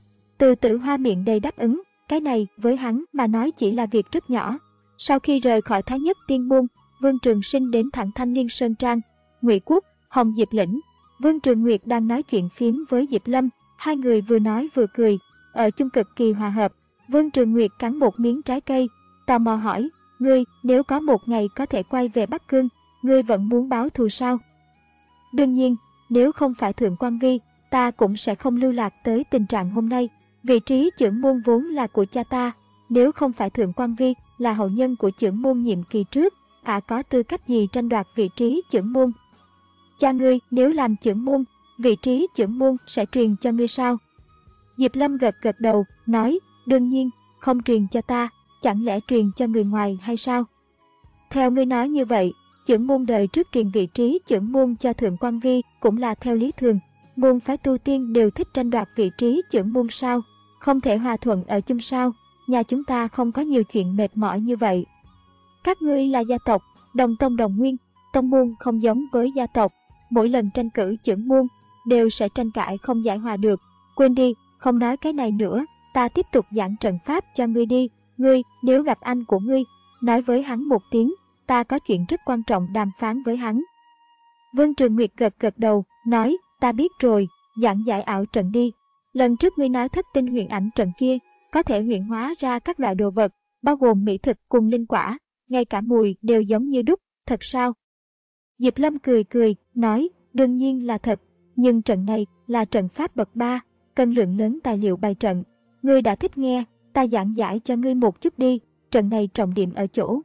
Từ Tử Hoa miệng đầy đáp ứng, cái này với hắn mà nói chỉ là việc rất nhỏ. Sau khi rời khỏi Thái Nhất Tiên Môn, Vương Trường Sinh đến thẳng Thanh Liên Sơn Trang, Ngụy Quốc, Hồng Diệp Lĩnh. Vương Trường Nguyệt đang nói chuyện phiếm với Diệp Lâm, hai người vừa nói vừa cười, ở chung cực kỳ hòa hợp. Vương Trường Nguyệt cắn một miếng trái cây, tò mò hỏi, ngươi nếu có một ngày có thể quay về Bắc Cương, ngươi vẫn muốn báo thù sao? Đương nhiên, nếu không phải Thượng Quan Vi, ta cũng sẽ không lưu lạc tới tình trạng hôm nay. Vị trí chưởng môn vốn là của cha ta, nếu không phải Thượng Quan Vi là hậu nhân của chưởng môn nhiệm kỳ trước, ả à có tư cách gì tranh đoạt vị trí chưởng môn? Cha ngươi nếu làm chưởng môn, vị trí chưởng môn sẽ truyền cho ngươi sao? Diệp Lâm gật gật đầu, nói, đương nhiên, không truyền cho ta, chẳng lẽ truyền cho người ngoài hay sao? Theo ngươi nói như vậy, chưởng môn đời trước truyền vị trí chưởng môn cho Thượng Quan Vi cũng là theo lý thường. Môn phái tu tiên đều thích tranh đoạt vị trí chưởng môn sao? Không thể hòa thuận ở chung sao? Nhà chúng ta không có nhiều chuyện mệt mỏi như vậy. Các ngươi là gia tộc, đồng tông đồng nguyên, tông môn không giống với gia tộc. Mỗi lần tranh cử chưởng môn, đều sẽ tranh cãi không giải hòa được. Quên đi, không nói cái này nữa, ta tiếp tục giảng trận pháp cho ngươi đi. Ngươi, nếu gặp anh của ngươi, nói với hắn một tiếng, ta có chuyện rất quan trọng đàm phán với hắn. Vương Trường Nguyệt gật gật đầu, nói, ta biết rồi, giảng giải ảo trận đi. Lần trước ngươi nói thất tinh huyền ảnh trận kia, có thể huyền hóa ra các loại đồ vật, bao gồm mỹ thực cùng linh quả, ngay cả mùi đều giống như đúc, thật sao? Diệp Lâm cười cười, nói, đương nhiên là thật, nhưng trận này là trận pháp bậc ba, cần lượng lớn tài liệu bày trận. Ngươi đã thích nghe, ta giảng giải cho ngươi một chút đi, trận này trọng điểm ở chỗ.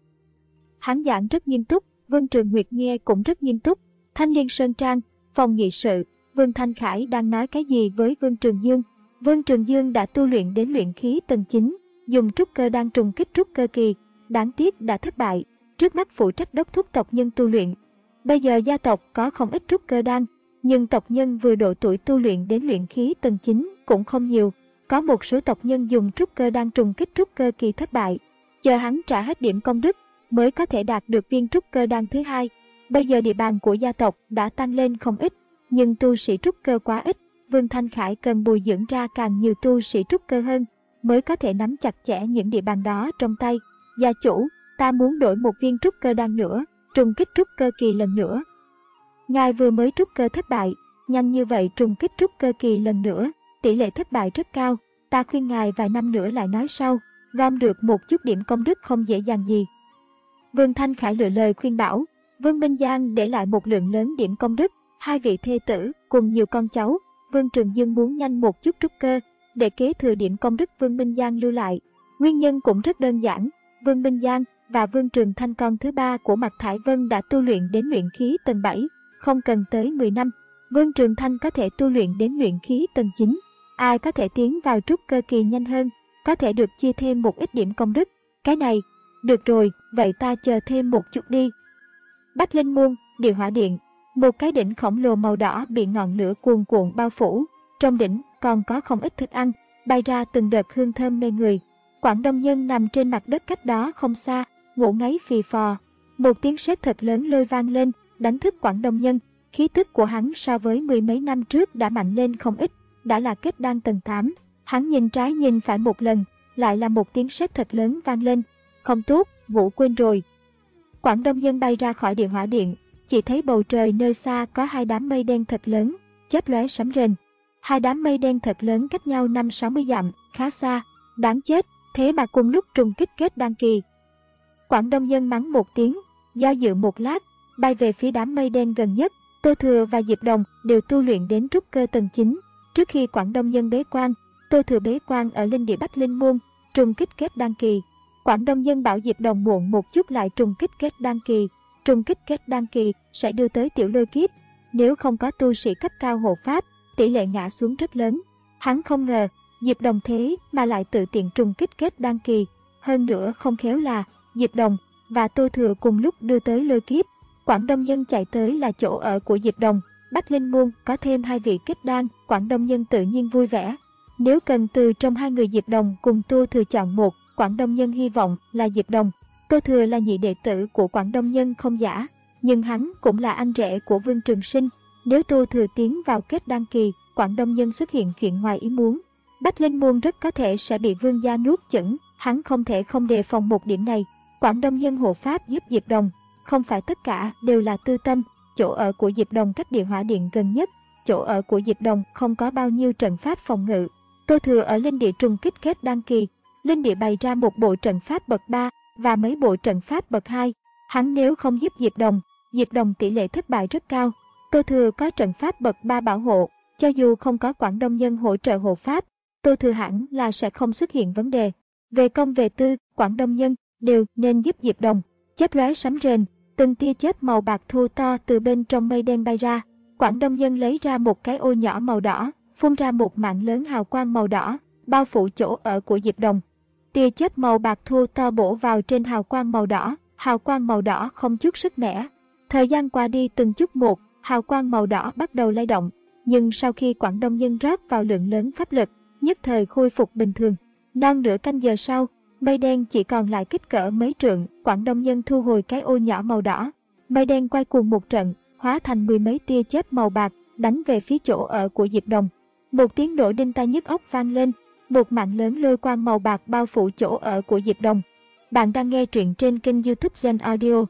Hắn giảng rất nghiêm túc, Vương Trường Nguyệt nghe cũng rất nghiêm túc. Thanh Liên Sơn Trang, phòng nghị sự, Vương Thanh Khải đang nói cái gì với Vương Trường Dương? Vương Trường Dương đã tu luyện đến luyện khí tầng chín, dùng trúc cơ đan trùng kích trúc cơ kỳ, đáng tiếc đã thất bại, trước mắt phụ trách đốc thúc tộc nhân tu luyện. Bây giờ gia tộc có không ít trúc cơ đan, nhưng tộc nhân vừa độ tuổi tu luyện đến luyện khí tầng chín cũng không nhiều. Có một số tộc nhân dùng trúc cơ đan trùng kích trúc cơ kỳ thất bại, chờ hắn trả hết điểm công đức mới có thể đạt được viên trúc cơ đan thứ hai. Bây giờ địa bàn của gia tộc đã tăng lên không ít, nhưng tu sĩ trúc cơ quá ít, Vương Thanh Khải cần bồi dưỡng ra càng nhiều tu sĩ trúc cơ hơn, mới có thể nắm chặt chẽ những địa bàn đó trong tay. Gia chủ, ta muốn đổi một viên trúc cơ đan nữa, trùng kích trúc cơ kỳ lần nữa. Ngài vừa mới trúc cơ thất bại, nhanh như vậy trùng kích trúc cơ kỳ lần nữa, tỷ lệ thất bại rất cao, ta khuyên ngài vài năm nữa lại nói sau, gom được một chút điểm công đức không dễ dàng gì. Vương Thanh Khải lựa lời khuyên bảo. Vương Minh Giang để lại một lượng lớn điểm công đức, hai vị thê tử cùng nhiều con cháu. Vương Trường Dương muốn nhanh một chút trúc cơ, để kế thừa điểm công đức Vương Minh Giang lưu lại. Nguyên nhân cũng rất đơn giản, Vương Minh Giang và Vương Trường Thanh con thứ ba của Mạc Thải Vân đã tu luyện đến luyện khí tầng bảy, không cần tới mười năm. Vương Trường Thanh có thể tu luyện đến luyện khí tầng chín. Ai có thể tiến vào trúc cơ kỳ nhanh hơn, có thể được chia thêm một ít điểm công đức. Cái này, được rồi, vậy ta chờ thêm một chút đi. Bách Linh Môn, Địa Hỏa Điện, một cái đỉnh khổng lồ màu đỏ bị ngọn lửa cuồn cuộn bao phủ. Trong đỉnh còn có không ít thức ăn, bay ra từng đợt hương thơm mê người. Quảng Đông Nhân nằm trên mặt đất cách đó không xa, ngủ ngáy phì phò. Một tiếng sét thật lớn lôi vang lên, đánh thức Quảng Đông Nhân. Khí tức của hắn so với mười mấy năm trước đã mạnh lên không ít, đã là kết đan tầng tám. Hắn nhìn trái nhìn phải một lần, lại là một tiếng sét thật lớn vang lên. Không tốt, ngủ quên rồi. Quảng Đông Nhân bay ra khỏi Địa Hỏa Điện, chỉ thấy bầu trời nơi xa có hai đám mây đen thật lớn, chớp lóe sấm rền. Hai đám mây đen thật lớn cách nhau năm sáu mươi dặm, khá xa, đáng chết, thế mà cùng lúc trùng kích kết đan kỳ. Quảng Đông Nhân mắng một tiếng, do dự một lát, bay về phía đám mây đen gần nhất. Tô Thừa và Diệp Đồng đều tu luyện đến trúc cơ tầng chín. Trước khi Quảng Đông Nhân bế quan, Tô Thừa bế quan ở linh địa Bách Linh Môn, trùng kích kết đan kỳ. Quảng Đông Nhân bảo Diệp Đồng muộn một chút lại trùng kích kết đan kỳ. Trùng kích kết đan kỳ sẽ đưa tới tiểu lôi kiếp. Nếu không có tu sĩ cấp cao hộ pháp, tỷ lệ ngã xuống rất lớn. Hắn không ngờ, Diệp Đồng thế mà lại tự tiện trùng kích kết đan kỳ. Hơn nữa không khéo là Diệp Đồng và Tô Thừa cùng lúc đưa tới lôi kiếp. Quảng Đông Nhân chạy tới là chỗ ở của Diệp Đồng. Bách Linh Môn có thêm hai vị kết đan, Quảng Đông Nhân tự nhiên vui vẻ. Nếu cần từ trong hai người Diệp Đồng cùng Tô Thừa chọn một, Quảng Đông Nhân hy vọng là Diệp Đồng. Tô Thừa là nhị đệ tử của Quảng Đông Nhân không giả, nhưng hắn cũng là anh rể của Vương Trường Sinh. Nếu Tô Thừa tiến vào kết đan kỳ, Quảng Đông Nhân xuất hiện chuyện ngoài ý muốn, Bách Linh Môn rất có thể sẽ bị Vương gia nuốt chửng. Hắn không thể không đề phòng một điểm này. Quảng Đông Nhân hộ pháp giúp Diệp Đồng, không phải tất cả đều là tư tâm. Chỗ ở của Diệp Đồng cách Địa Hỏa Điện gần nhất, chỗ ở của Diệp Đồng không có bao nhiêu trận pháp phòng ngự. Tô Thừa ở linh địa trùng kích kết đan kỳ, linh địa bày ra một bộ trận pháp bậc ba và mấy bộ trận pháp bậc hai. Hắn nếu không giúp Diệp Đồng, Diệp Đồng tỷ lệ thất bại rất cao. Tô Thừa có trận pháp bậc ba bảo hộ, cho dù không có Quảng Đông Nhân hỗ trợ hộ pháp, Tô Thừa hẳn là sẽ không xuất hiện vấn đề. Về công về tư, Quảng Đông Nhân đều nên giúp Diệp Đồng. Chớp lóe sấm rền, từng tia chớp màu bạc thô to từ bên trong mây đen bay ra. Quảng Đông Nhân lấy ra một cái ô nhỏ màu đỏ, phun ra một mạng lớn hào quang màu đỏ, bao phủ chỗ ở của Diệp Đồng. Tia chớp màu bạc thô to bổ vào trên hào quang màu đỏ, hào quang màu đỏ không chút sức mẻ. Thời gian qua đi từng chút một, hào quang màu đỏ bắt đầu lay động, nhưng sau khi Quảng Đông Nhân rót vào lượng lớn pháp lực, nhất thời khôi phục bình thường. Non nửa canh giờ sau, mây đen chỉ còn lại kích cỡ mấy trượng. Quảng Đông Nhân thu hồi cái ô nhỏ màu đỏ, mây đen quay cuồng một trận, hóa thành mười mấy tia chớp màu bạc, đánh về phía chỗ ở của Diệp Đồng. Một tiếng nổ đinh tai nhức óc vang lên, một mạng lớn lôi quang màu bạc bao phủ chỗ ở của Diệp Đồng. Bạn đang nghe truyện trên kênh YouTube Gen Audio.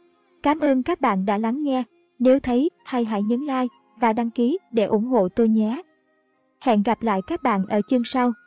Cảm ơn các bạn đã lắng nghe. Nếu thấy hay hãy nhấn like và đăng ký để ủng hộ tôi nhé. Hẹn gặp lại các bạn ở chương sau.